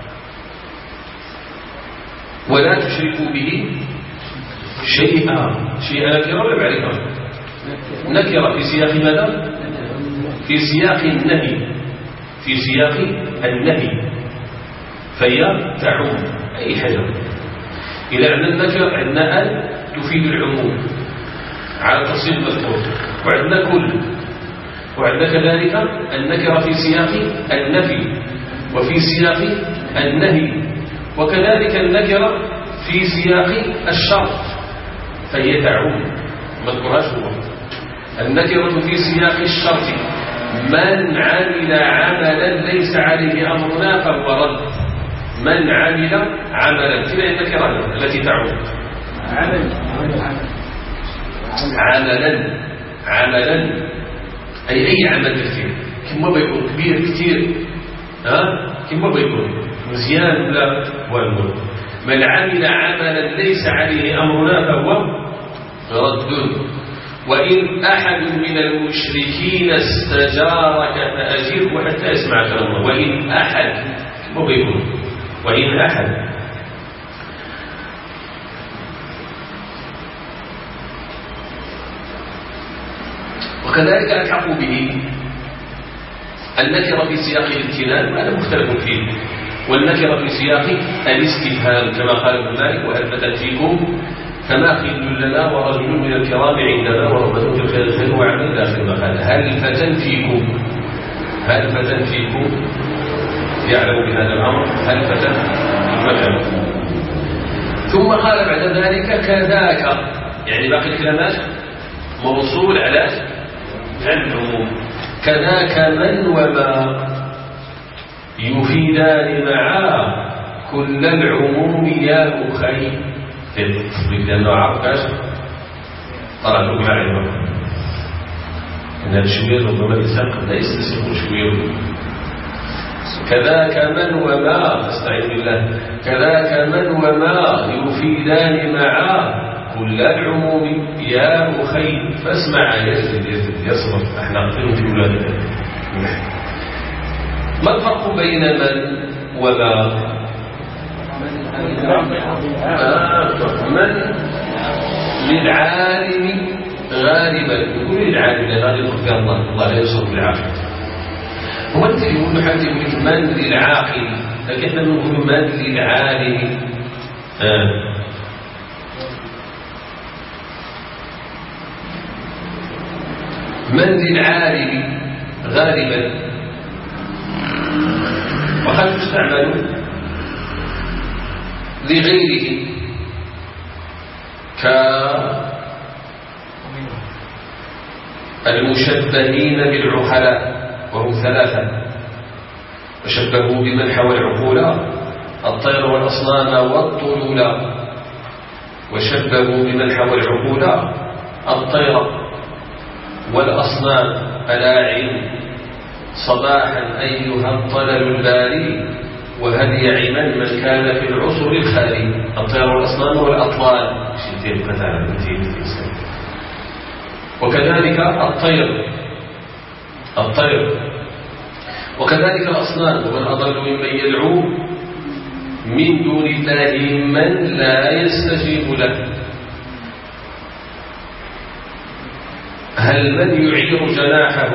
ولا تشركوا به شيئا. شيئا نكرة ولا معرفة؟ نكرة في سياق ماذا؟ في سياق النهي، في سياق النهي فهي تعم أي حاجة. إذا عندنا النكرة عندنا أن تفيد العموم على التفصيل المذكور، وعندنا كل، وعندنا كذلك النكرة في سياق النفي وفي سياق النهي، وكذلك النكرة في سياق الشرط فهي تعم. ما تذكرهاش هو النكرة في سياق الشرط: من عمل عملا ليس عليه أمرنا فهو رد. من عمل عملا كذا النكرة التي تعم. عملا عملا أي أي عمل كثير، كما بيكون كبير كثير، ها كما بيكون مزيان ولا والمر. من عمل عملا ليس عليه أمرنا فهو رد. وإن أحد من المشركين استجارك فأجره حتى يسمع كلام الله. وإن أحد كما بيكون وإن أحد. وكذلك ألحقوا به النكرة في سياق الامتنان وهذا مختلف فيه، والنكرة في سياق الاستفهام كما قال ابن مالك: وهل فتن فيكم فما خل لنا ورجل من الكرام عندنا ورغبة في الخير الخير وعمل داخل المقال. هل فتن فيكم، هل فتن فيكم يعلم بهذا الأمر، هل فتن فيكم. ثم قال بعد ذلك: كذاك، يعني باقي الكلمات موصول على العموم. كذاك من وما يفيدان معا كل العموم يا أخي. لأنه عرف كاش طلع لكم معلومة أن هذا الشوير ربما الإنسان قد لا يستسيق شوير. كذاك من وما، استعيذ بالله، كذاك من وما يفيدان معا كل العموم يا أخي. فاسمع يزد يزد يصبر. احنا نقتلهم في أولادنا. ما الفرق بين من وما؟ آه من للعالم غالبا، يقول للعالم لا يغفر الله، الله لا يصر بالعاقل. هو انت يقول حتى يقول لك من للعاقل، لكن احنا نقول من للعالم. آه. من للعالم غالبا، وقد تستعمل لغيره كالمشبهين بالعقلاء وهم ثلاثة، وشبهوا بمن حوى العقول الطير والأصنام والطلول، وشبهوا بمن حوى العقول الطير والأصنام ألاعن صباحا أيها الطلل الباري وهدي عمن من كان في العصر الخالي. الطير والأصنام والأطلال وكذلك الطير الطير وكذلك الأصنام. ومن أضل ممن يدعو من دون الله من لا يستجيب له. هل من يعير جناحه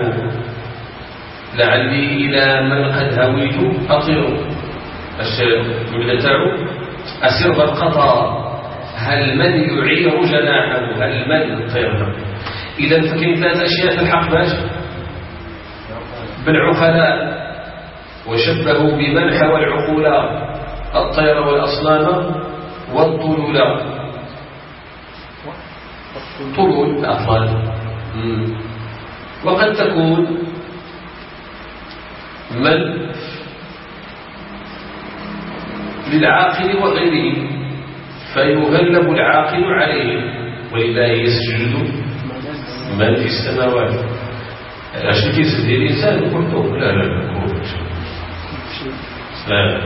لعلي إلى من قد هويت أطير. الجملة تاعو أسر بالقطر. هل من يعير جناحه، هل من طير. إذا فكين ثلاث أشياء في الحق باش بالعقلاء، وشبهوا بمن حوى العقول الطير والأصنام والطلول. طلول الأطفال. وقد تكون من للعاقل وغيره فيغلب العاقل عليه، ولله يسجد من في السماوات. عشان كيسجد الإنسان قلت لا لا لا لا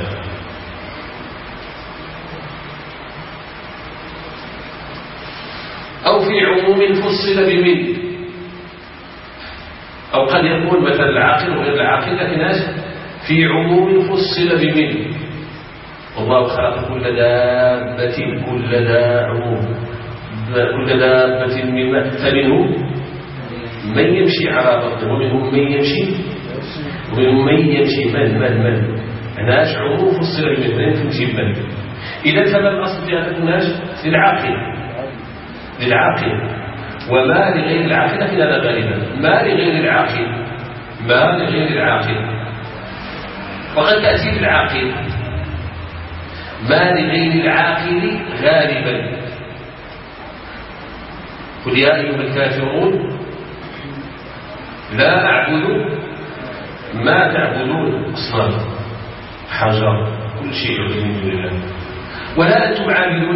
أو في عموم فصل بمن، أو قد يكون مثلا العاقل وغير العاقل لكن في عموم فصل بمن. والله خلق كل دابة كل دا عموم كل دابة من ماء فمنهم من يمشي على بطنه ومنهم من يمشي ومنهم من يمشي من من من هناش عموم فصل بمن من تمشي من. إذا فما الأصل في هذا الناس للعاقل للعاقل وما لغير العاقل لكن هذا غالبا ما لغير العاقل ما لغير العاقل. وقد تأتي بالعاقل ما لغير العاقل غالبا. قل يا أيها الكافرون لا أعبد ما تعبدون أصنام حجر كل شيء من دون الله ولا أنتم عابدون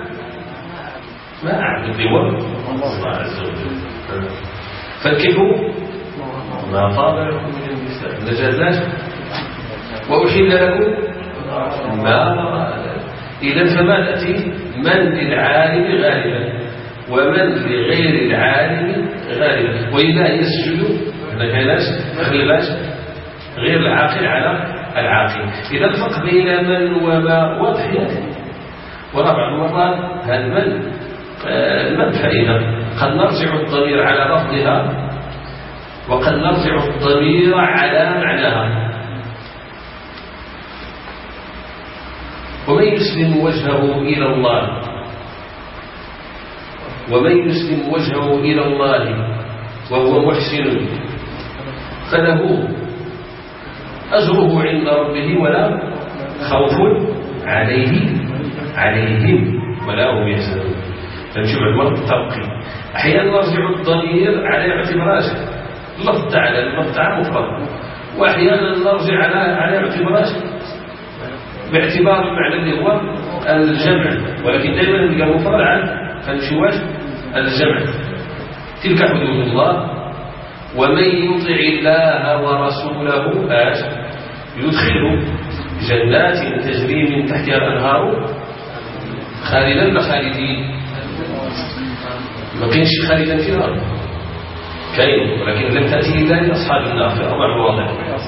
ما أعبد هو الله عز وجل. فانكحوا ما طاب لكم من النساء نجازات وأحل لكم ما. إذا فما تأتي من للعالم غالبا ومن لغير العالم غالبا. وإذا يسجد ناس غلباش غير العاقل على العاقل. إذا الفرق بين من وما واضح يعني. ورابع المرات هل من المن فائدة قد نرجع الضمير على لفظها وقد نرجع الضمير على معناها. ومن يسلم وجهه إلى الله ومن يسلم وجهه إلى الله وهو محسن فله أجره عند ربه ولا خوف عليه عليهم ولا هم يحزنون. فنشوف المرض الترقي أحيانا نرجع الضمير على اعتبارات اللفظ على اللفظ على مفرد، وأحيانا نرجع على على اعتبارات باعتبار المعنى اللي هو الجمع، ولكن دائما نلقى مفرد عن فنشوف الجمع. تلك حدود الله ومن يطع الله ورسوله آج يدخله جنات تجري من تحتها الأنهار خالدا لا خالدين. ما كاينش خالدا فيها كاين، ولكن لم تأتي إلا لأصحاب النار في أربع مواضع.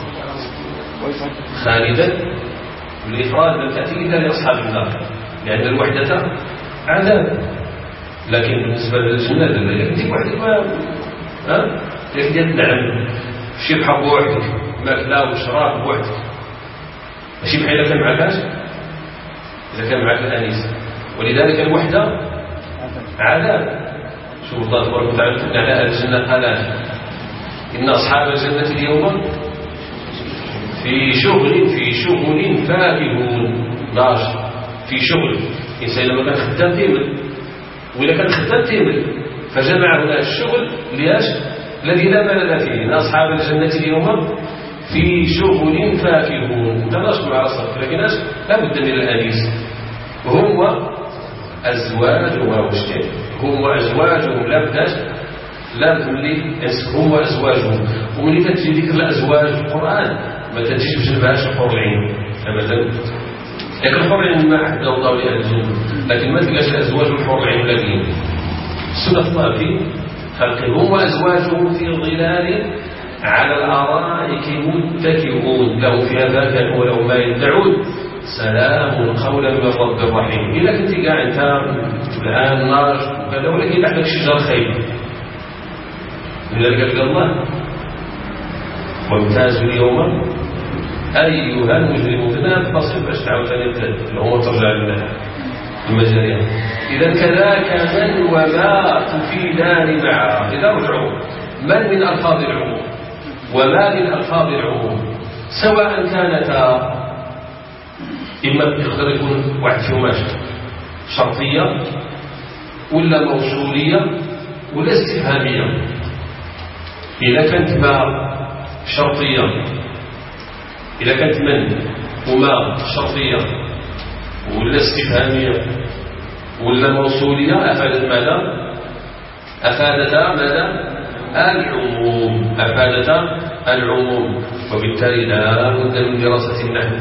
خالدا بالإفراد لم تأتي إلا لأصحاب النار لأن الوحدة عذاب، لكن بالنسبة للجنة لا يأتيك وحدك ها يأتي النعم شي بحر بوحدك ماكلة وشراب بوحدك ماشي بحال إذا كان معك إذا كان معك الأنيس. ولذلك الوحدة عذاب. شوف الله تبارك وتعالى تبنى على أهل الجنة قال إن أصحاب الجنة اليوم في شغل في شغل فاكهون ناشط في شغل. الإنسان لما كان خدام تيمل وإذا كان خدام تيمل فجمع هنا الشغل ليش الذي لا ملل فيه. إن أصحاب الجنة اليوم في شغل فاكهون. انت ناشط مع راسك لكن لا بد من الأنيس. هم أزواجهم واشتين هم أزواجهم لا بداش لا تملي هم أزواجهم. وملي تجي ذكر الأزواج في القرآن ما تجيش بجنبهاش الحور العين أبدا. لكن الحور العين ما أحد الله لأهل الجنة، لكن ما تلقاش الأزواج والحور العين الذين سنة الله في خلقهم. وأزواجهم في ظلال على الأرائك متكئون لهم فيها فاكهة ولهم ما يدعون سلام قولا من رب رحيم. إذا كنت قاعد انت الآن نار وكذا ولكن تحتك شجر خير لذلك قال الله وامتازوا اليوم أيها المجرمون. لا تصل باش تعاود الأمور ترجع لنا المجارية. إذا كذاك من وما تفيدان معا. إذا رجعوا من من ألفاظ العموم وما من ألفاظ العموم سواء كانتا إما يقدر يكون واحد فيهما شرطية ولا موصولية ولا استفهامية. إذا كانت ما شرطية، إذا كانت من وما شرطية ولا استفهامية ولا موصولية أفادت ماذا؟ أفادتا ماذا؟ العموم، أفادتا العموم. وبالتالي لا بد من دراسة النحو،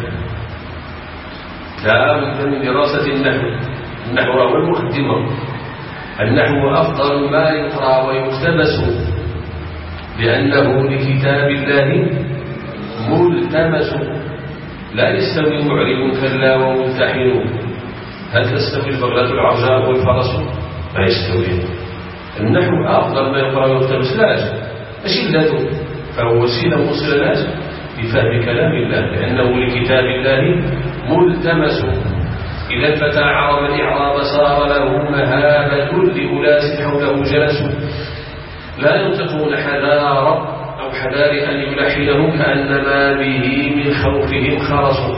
لا بد من دراسة النحو. النحو هو المقدمة. النحو أفضل ما يقرأ ويقتبس، لأنه لكتاب الله ملتمس. لا يستوي معرب كلا وملتحن، هل تستوي البغلة العرجاء والفرس؟ ما يستوي. النحو أفضل ما يقرأ ويقتبس، لا أشي ذاته، فهو وسيلة موصلة له لفهم كلام الله، لأنه لكتاب الله ملتمس. إذا الفتى عرب الإعراب صار له مهابة، لأناس حوله جلسوا لا ينطقون حذار أو حذار أن يلحنهم، كأنما به من خوفهم خرسوا.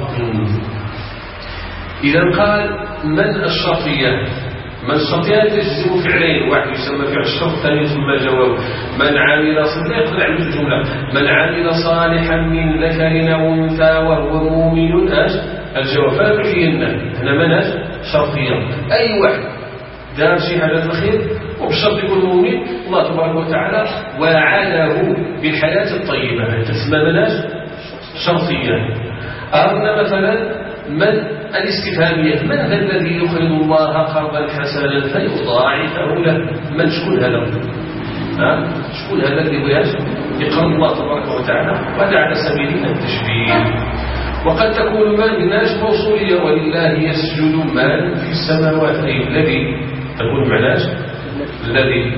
إذا قال من الشرطية، من الشرطية تجزم فعلين، واحد يسمى فعل الشرط، الثاني يسمى جواب. من عمل صالحا يقنع من الجملة، من عمل صالحا من ذكر أو أنثى وهو مؤمن أج الجواب. فلا فيه هنا منهج شرطية، أي واحد دار شي حاجة الخير وبالشرط يكون مؤمن، الله تبارك وتعالى وعده بالحياة الطيبة، تسمى منهج شرطية. أردنا مثلا من الاستفهامية، من ذا الذي يقرض الله قرضا حسنا فيضاعفه له؟ من شكون هذا؟ ها؟ شكون هذا اللي يقرض الله تبارك وتعالى؟ وهذا على سبيل التشبيه. وقد تكون من بالناس موصولية، ولله يسجد من في السماوات، أي الذي تكون معناش الذي.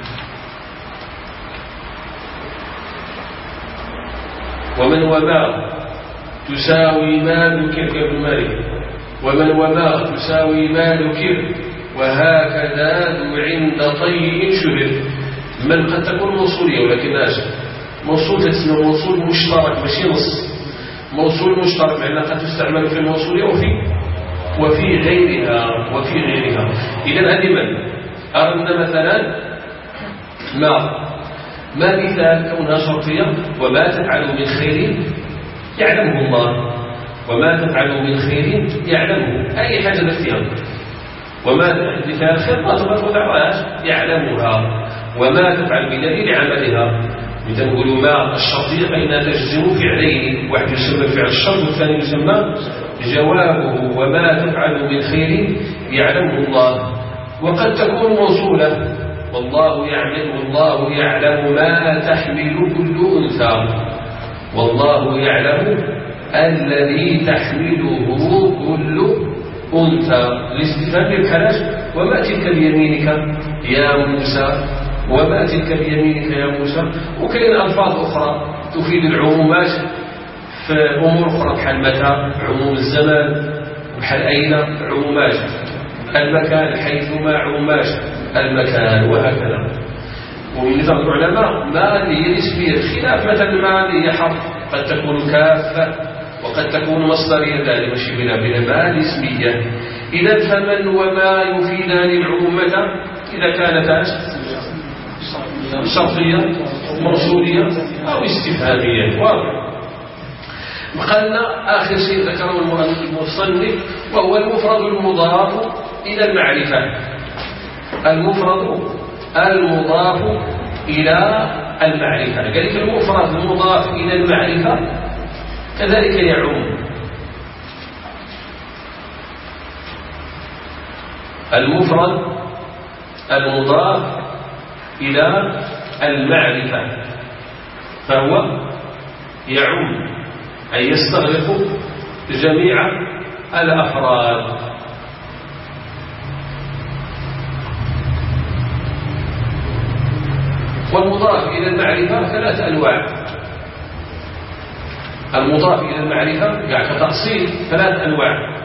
ومن وما تساوي ما ذكر كابن مالك، ومن وما تساوي ما ذكر وهكذا ذو عند طي شبه. من قد تكون موصولية ولكنهاش موصول، تسمى موصول مشترك ماشي نص، موصول مشترك لأنها قد تستعمل في الموصولية وفي وفي غيرها وفي غيرها. إذا هذه من أردنا مثلا ما ما مثال كونها شرطية، وما تفعلوا من خير يعلمه الله، وما تفعلوا من خير يعلمه، أي حاجة نفسها. وما مثال خير ما تبارك وتعالى يعلمها، وما تفعل بدليل عملها. إذا نقول ما الشرطية فإنها تجزم فعلين، واحد يسمى فعل الشرط والثاني يسمى جوابه. وما تفعل من خير يعلمه الله. وقد تكون موصولة، والله يعلم، والله يعلم ما تحمل كل أنثى، والله يعلم الذي تحمله كل أنثى. الاستفهام بالحلاش، وما تلك بيمينك يا موسى، وما تلك بيمينك يا موسى. وكاين ألفاظ أخرى تفيد العمومات في أمور أخرى، بحال متى، عموم الزمان، بحال أين، عمومات المكان، حيثما عمومات المكان، وهكذا. ومن نظام العلماء ما اللي هي الاسمية، خلاف مثلا ما اللي هي حرف، قد تكون كافة وقد تكون مصدرية، ذلك ماشي بنا بنا ما الاسمية. إذا فمن وما يفيدان العمومة إذا كانتا شرطية موصولية أو استفهامية. واضح. قالنا آخر شيء ذكره المصنف وهو المفرد المضاف إلى المعرفة. المفرد المضاف إلى المعرفة، قال المفرد المضاف إلى المعرفة كذلك يعم. المفرد المضاف إلى المعرفة فهو يعم، أي يستغرق جميع الأفراد. والمضاف إلى المعرفة ثلاث أنواع. المضاف إلى المعرفة يعني كتأصيل ثلاث أنواع.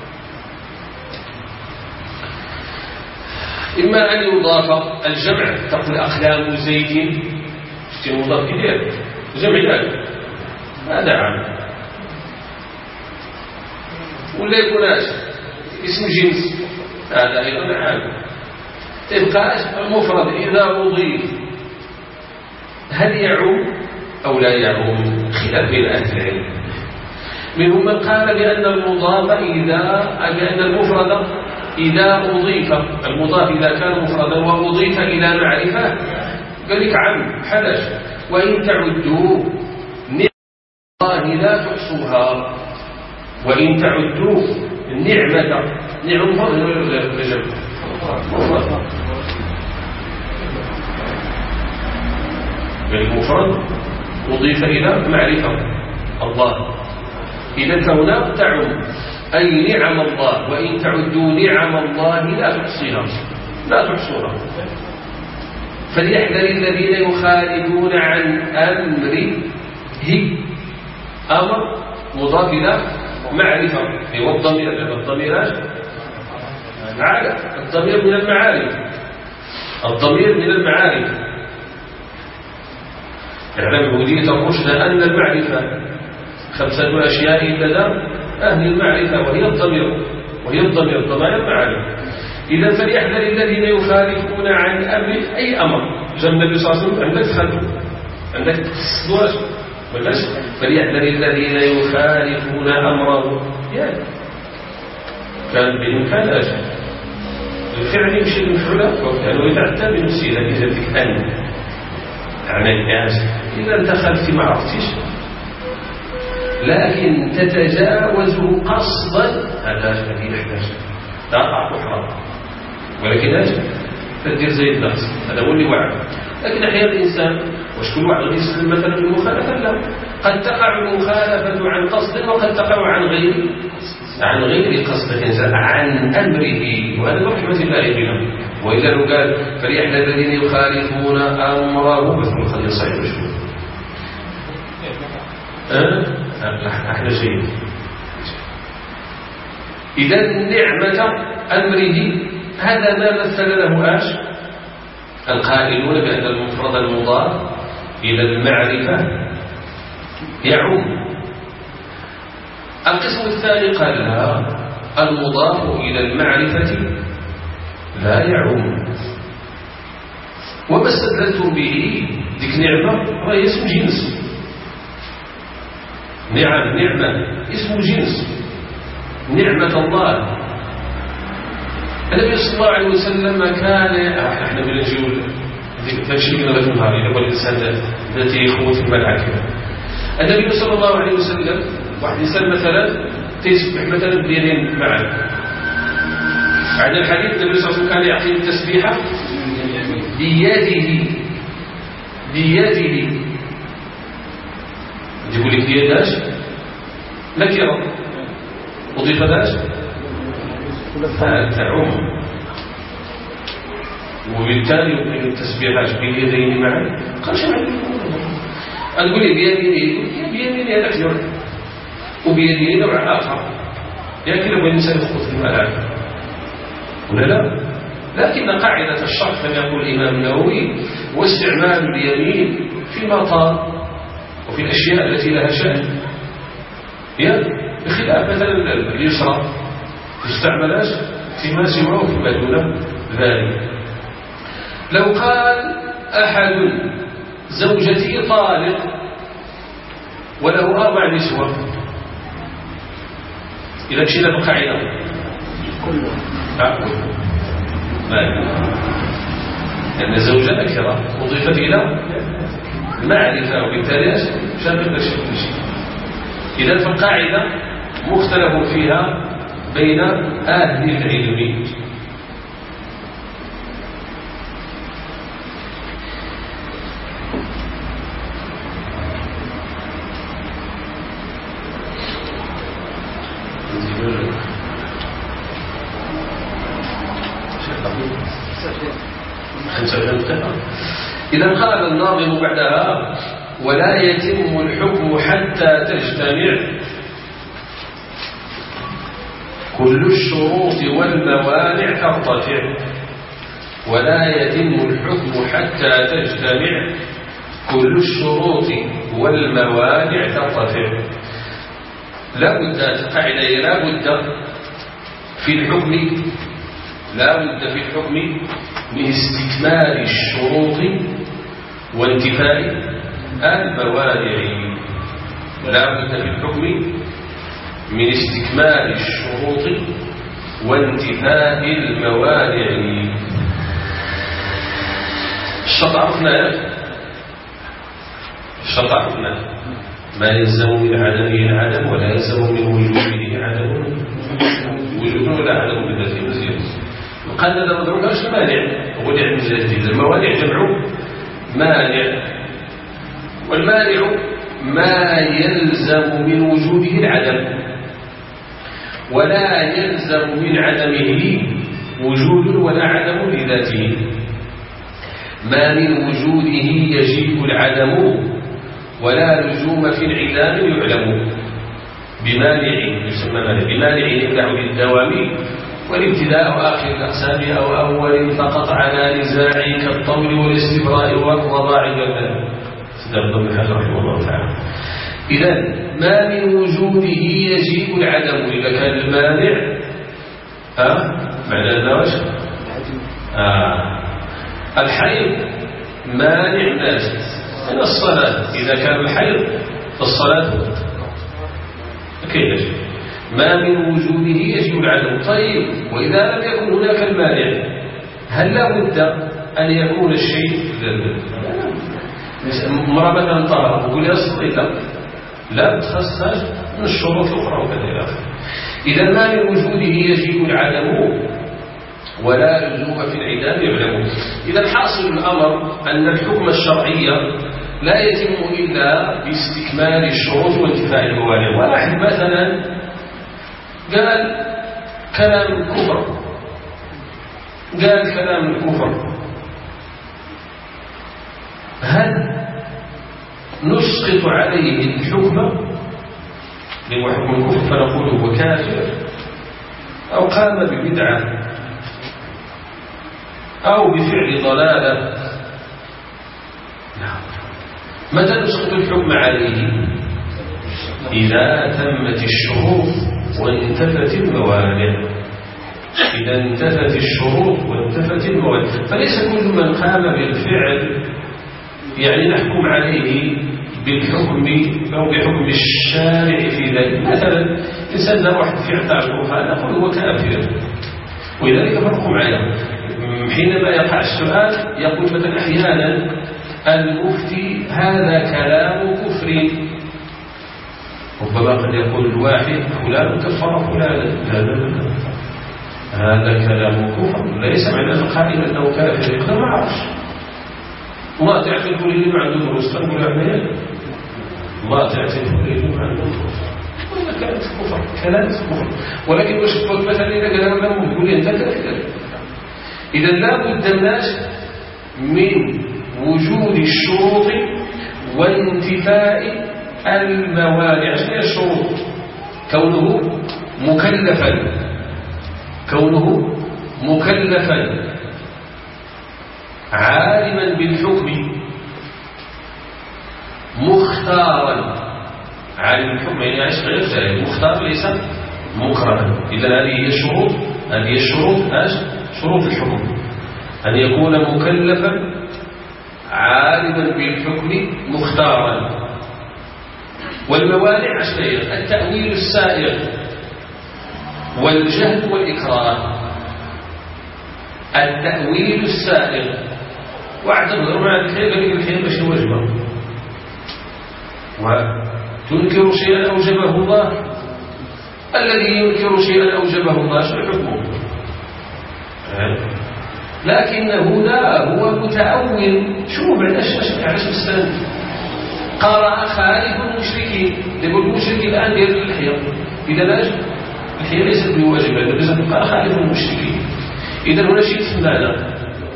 إما أن يضاف الجمع، تقول أقلام زيد، شتي مضاف كبير جمع ذلك، هذا عام. ولا يكون اسم جنس، هذا أيضا عام. يبقى المفرد إذا أضيف هل يعم أو لا يعم؟ خلاف بين أهل العلم. منهم من قال بأن المضاف إذا بأن المفرد إذا أضيف المضاف إذا كان مفردا وأضيف إلى معرفة قال لك عم حدث، وإن تعدوا نعمة الله لا تحصوها، وإن تعدوا النعمة نعمة رجل مفرد المفرد أضيف إلى معرفة الله، إذا فهنا تعم أي نعم الله، وإن تعدوا نعم الله لا تحصيها لا تحصوها. فليحذر الذين يخالفون عن أمره، أمر مضاف إلى معرفة، هو الضمير الضميرات عارف الضمير من المعارف، الضمير من المعارف. اعلم هدية الرشد أن المعرفة خمسة أشياء لدى أهل المعرفة، وهي الضمير وهي الضمير الضمائر المعارف. إذا فليحذر الذين يخالفون عن أمر أي أمر. جاء النبي صلى الله عليه وسلم عندك تخلف عندك تخصص ولاش، فليحذر الذين يخالفون أمره، يعني كان بإمكان أجل الفعل يمشي للمفعول لأنه يتعدى بنفسه، لكن ذلك أن يعني الناس إذا انتخلت ما عرفتش لكن تتجاوزه قصدا، هذا الذي يحتاج لا أعرف حرام، ولكن أجل تدير زي النقص، هذا هو اللي وعد. لكن أحيانا الإنسان واش كل واحد يسلم مثلا بالمخالفة؟ لا، قد تقع المخالفة عن قصد وقد تقع عن غير عن غير قصد الإنسان عن أمره، وهذا من رحمة الله بنا. وإلا لو قال فليحذر الذين يخالفون أمره بس نخلي صحيح شوي أه؟ احنا جيد. إذا نعمة أمره هذا ما مثل له آش القائلون بأن المفرد المضاف إلى المعرفة يعم. القسم الثاني قال لا، المضاف إلى المعرفة لا يعم. وما استدلتم به ذيك نعمة هي اسم جنس، نعم نعمة اسم جنس، نعمة الله. النبي صلى الله عليه وسلم كان احنا بنجيو تنشيلنا في النهار إذا كان الإنسان التي يخوض في الملعب. النبي صلى الله عليه وسلم واحد إنسان مثلا تسبح مثلا بيدين معا، عند الحديث النبي صلى الله عليه وسلم كان يعطي التسبيحة بيده بيده يقول لك بيداش نكرة أضيف داش تعم، وبالتالي يمكن التسبيحات باليدين معا. قال شو أقول لي بيديني بيديني هذا كثير وبيديني نوع آخر، لكن لو الإنسان يخوض في الملعب ولا لا. لكن قاعدة الشرط كما يقول الإمام النووي هو استعمال اليمين فيما طال وفي الأشياء التي لها شأن، بخلاف مثلا اليسرى تستعمل فيما سواه فيما دون ذلك. لو قال أحد زوجتي طالق وله أربع نسوة، إذا مشينا بالقاعدة كله لأن الزوجة نكرة أضيفت إلى معرفة، وبالتالي شامل كل شيء. إذا فالقاعدة مختلف فيها بين أهل العلم. إذا قال الناظم بعدها ولا يتم الحكم حتى تجتمع كل الشروط والموانع ترتفع، ولا يتم الحكم حتى تجتمع كل الشروط والموانع ترتفع. لا بد قاعدة لا بد في الحكم لا بد في الحكم من استكمال الشروط وانتفاء الموانع. لا بد في الحكم من استكمال الشروط وانتفاء الموانع. الشرط عرفنا الشرط عرفنا ما يلزم من عدمه العدم ولا يلزم من وجوده عدم وجوده ولا عدم بذاته مزيد. وقال هذا مضروب ايش المانع؟ هو اللي عند الجديد. الموانع جمع مانع، والمانع ما يلزم من وجوده العدم ولا يلزم من عدمه وجود ولا عدم لذاته. ما من وجوده يجيء العدم ولا لزوم في انعدام يعلم. بمانع يسمى مانع، بمانع يمنع للدوام والابتداء واخر الاقسام او اول فقط على نزاع كالطول والاستبراء والرضاع والبلد. سيدنا ابن حجر رحمه الله تعالى. اذا ما من وجوده يجيء العدم اذا كان المانع ها معنى النوش آه. الحيض مانع ناجس من الصلاة. إذا كان الحيض فالصلاة كيف؟ ما من وجوده يجب العدم. طيب وإذا لم يكن هناك المانع هل لا بد أن يكون الشيء مرة مثلا طهر وقل يا صديق لا لا تخصص من الشروط الأخرى وكذا إلى آخره. إذا ما من وجوده يجب العدم ولا لزوم في العدام يعلم. إذا حاصل الأمر أن الحكم الشرعي لا يتم إلا باستكمال الشروط وانتفاء الموانع. واحد مثلا قال كلام الكفر قال كلام الكفر هل نسقط عليه الحكم اللي هو حكم الكفر فنقول هو كافر أو قام ببدعة أو بفعل ضلالة؟ نعم. متى نسقط الحكم عليه؟ إذا تمت الشروط وانتفت الموانع. إذا انتفت الشروط وانتفت الموانع. فليس كل من قام بالفعل يعني نحكم عليه بالحكم أو بحكم الشارع في ذلك. مثلا إنسان له واحد فعل تاع القرآن نقول هو كافر، ولذلك فرق معنا حينما يقع السؤال يقول مثلا أحيانا المفتي هذا كلام كفر. ربما قد يقول الواحد فلان كفر فلانا. لا لا لا هذا كلام كفر ليس معنى القائل أنه كافر. يقول ما أعرفش ما تعرف كل اللي ما عنده دروس تنقل عميان ما تعرف كل اللي ما عنده دروس ولا كانت كفر كلام كفر. ولكن واش تقول مثلا إذا كلام لم يقول أنت كافر. إذا لا بد الناس من وجود الشروط وانتفاء الموانع. ايش هي الشروط؟ كونه مكلفا كونه مكلفا عالما بالحكم مختارا. عالم بالحكم يعني ايش غير ذلك مختار ليس مكرها. إذا هذه هي الشروط هذه الشروط ايش شروط الحكم أن يكون مكلفا عالما بالحكم مختارا. والموانع عشرية التأويل السائغ والجهل والإكراه. التأويل السائغ واعتبر مع الخير قال الخير ماشي واجبة وتنكر شيئا أوجبه الله. الذي ينكر شيئا أوجبه الله شو حكمه؟ لكنه لا هو متأول. شو بعد علاش السند قرأ خالف المشركين. يقول المشرك الآن دير اللحية إذا لاش اللحية ليست بواجبة لازم تبقى خالف المشركين. إذا هنا شيء اسمنا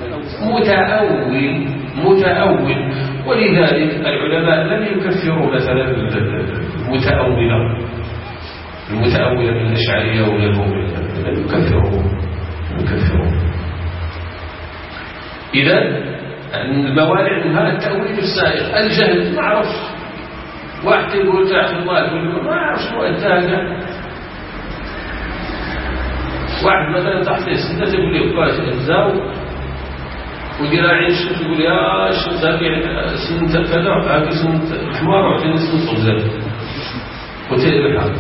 متأول متأول. ولذلك العلماء لم يكفروا مثلا المتأولة المتأولة من الأشعرية واليهود لم يكفروا يكفروا. إذا الموانع منها التأويل السائغ. الجهل ما عرفش واحد يقول تعرف الله يقول ما عرفش شنو التاجة واحد مثلا تحت السنة تقول لي باش الزاو ودير عين الشمس يقول يا الشمس هاكي سنة كذا هاكي سنة الحمار وعطيني سنة الغزال وتقلب الحق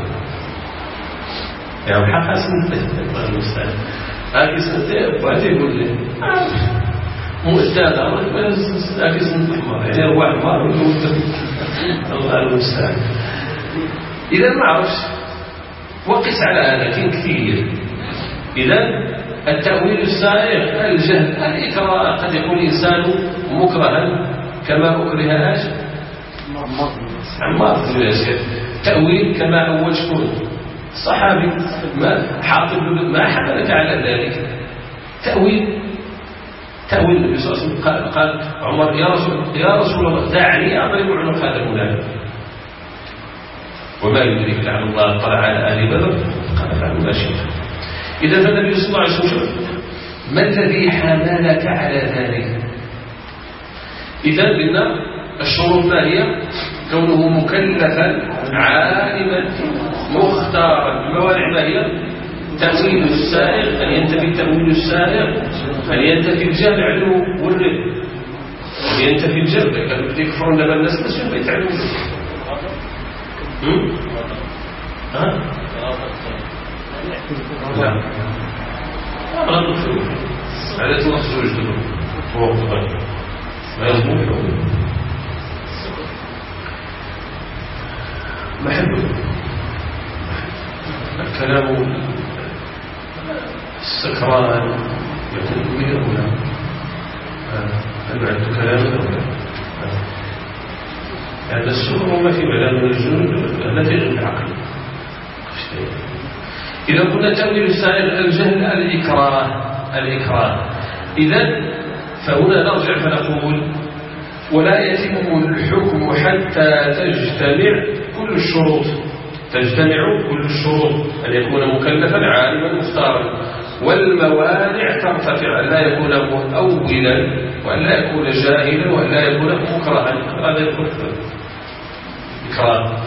يعني حقها سنة الله المستعان هاكي سنة وعطي يقول لي مؤدانا هاكي سنة الحمار يعني هو حمار الله المستعان. إذا ما عرفش وقس على هذا كين كثير. إذا التأويل السائغ الجهل الإكراه قد يكون الإنسان مكرها كما أكره ايش عمار بن ياسر تأويل كما أول شكون الصحابي ما حاطب ما حملك على ذلك تأويل تأويل النبي صلى الله عليه وسلم قال, قال عمر يا رسول, يا رسول الله دعني أضرب عنق هذا المنافق وما يدريك لعل الله اطلع على أهل بدر قال فعلوا ما شئت. إذا فالنبي صلى الله عليه وسلم ما الذي حملك على ذلك؟ إذا قلنا الشروط ما هي؟ كونه مكلفا عالما مختارا. الموانع ما هي؟ تأويل السائغ أن ينتفي التأويل السائغ أن ينتفي الجامع والرد أن ينتفي الجامع كانوا يكفرون لما الناس نسوا ما يتعلمون. ها؟ لا لا نقول على تنصر الجدر ووقت غير ما يضمن محبه الكلام السكران يكون به هنا هل عنده كلام هنا يعني السكر ما في بلاد من الجنود التي غير العقل. إذا قلنا تأويل السائغ الجهل الإكراه الإكراه إذن فهنا نرجع فنقول ولا يتم الحكم حتى تجتمع كل الشروط تجتمع كل الشروط أن يكون مكلفا عالما مختارا والموانع ترتفع أن لا يكون مؤولا وأن لا يكون جاهلا وأن لا يكون مكرها. هذا يكون إكراه.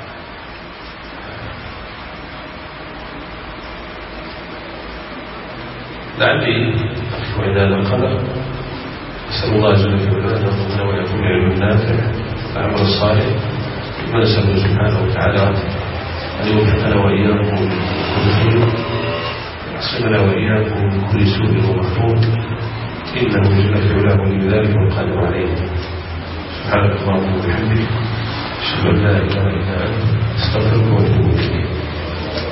لعلي أقف عند هذا القدر. أسأل الله جل في علاه أن يرزقنا ويكون العلم النافع والعمل الصالح ونسأل سبحانه وتعالى أن يوفقنا وإياكم لكل خير ويعصمنا وإياكم من كل سوء ومكروه إنه جل في علاه ولي ذلك والقادر عليه. سبحانك اللهم وبحمدك أشهد أن لا إله إلا أنت أستغفرك وأتوب إليك.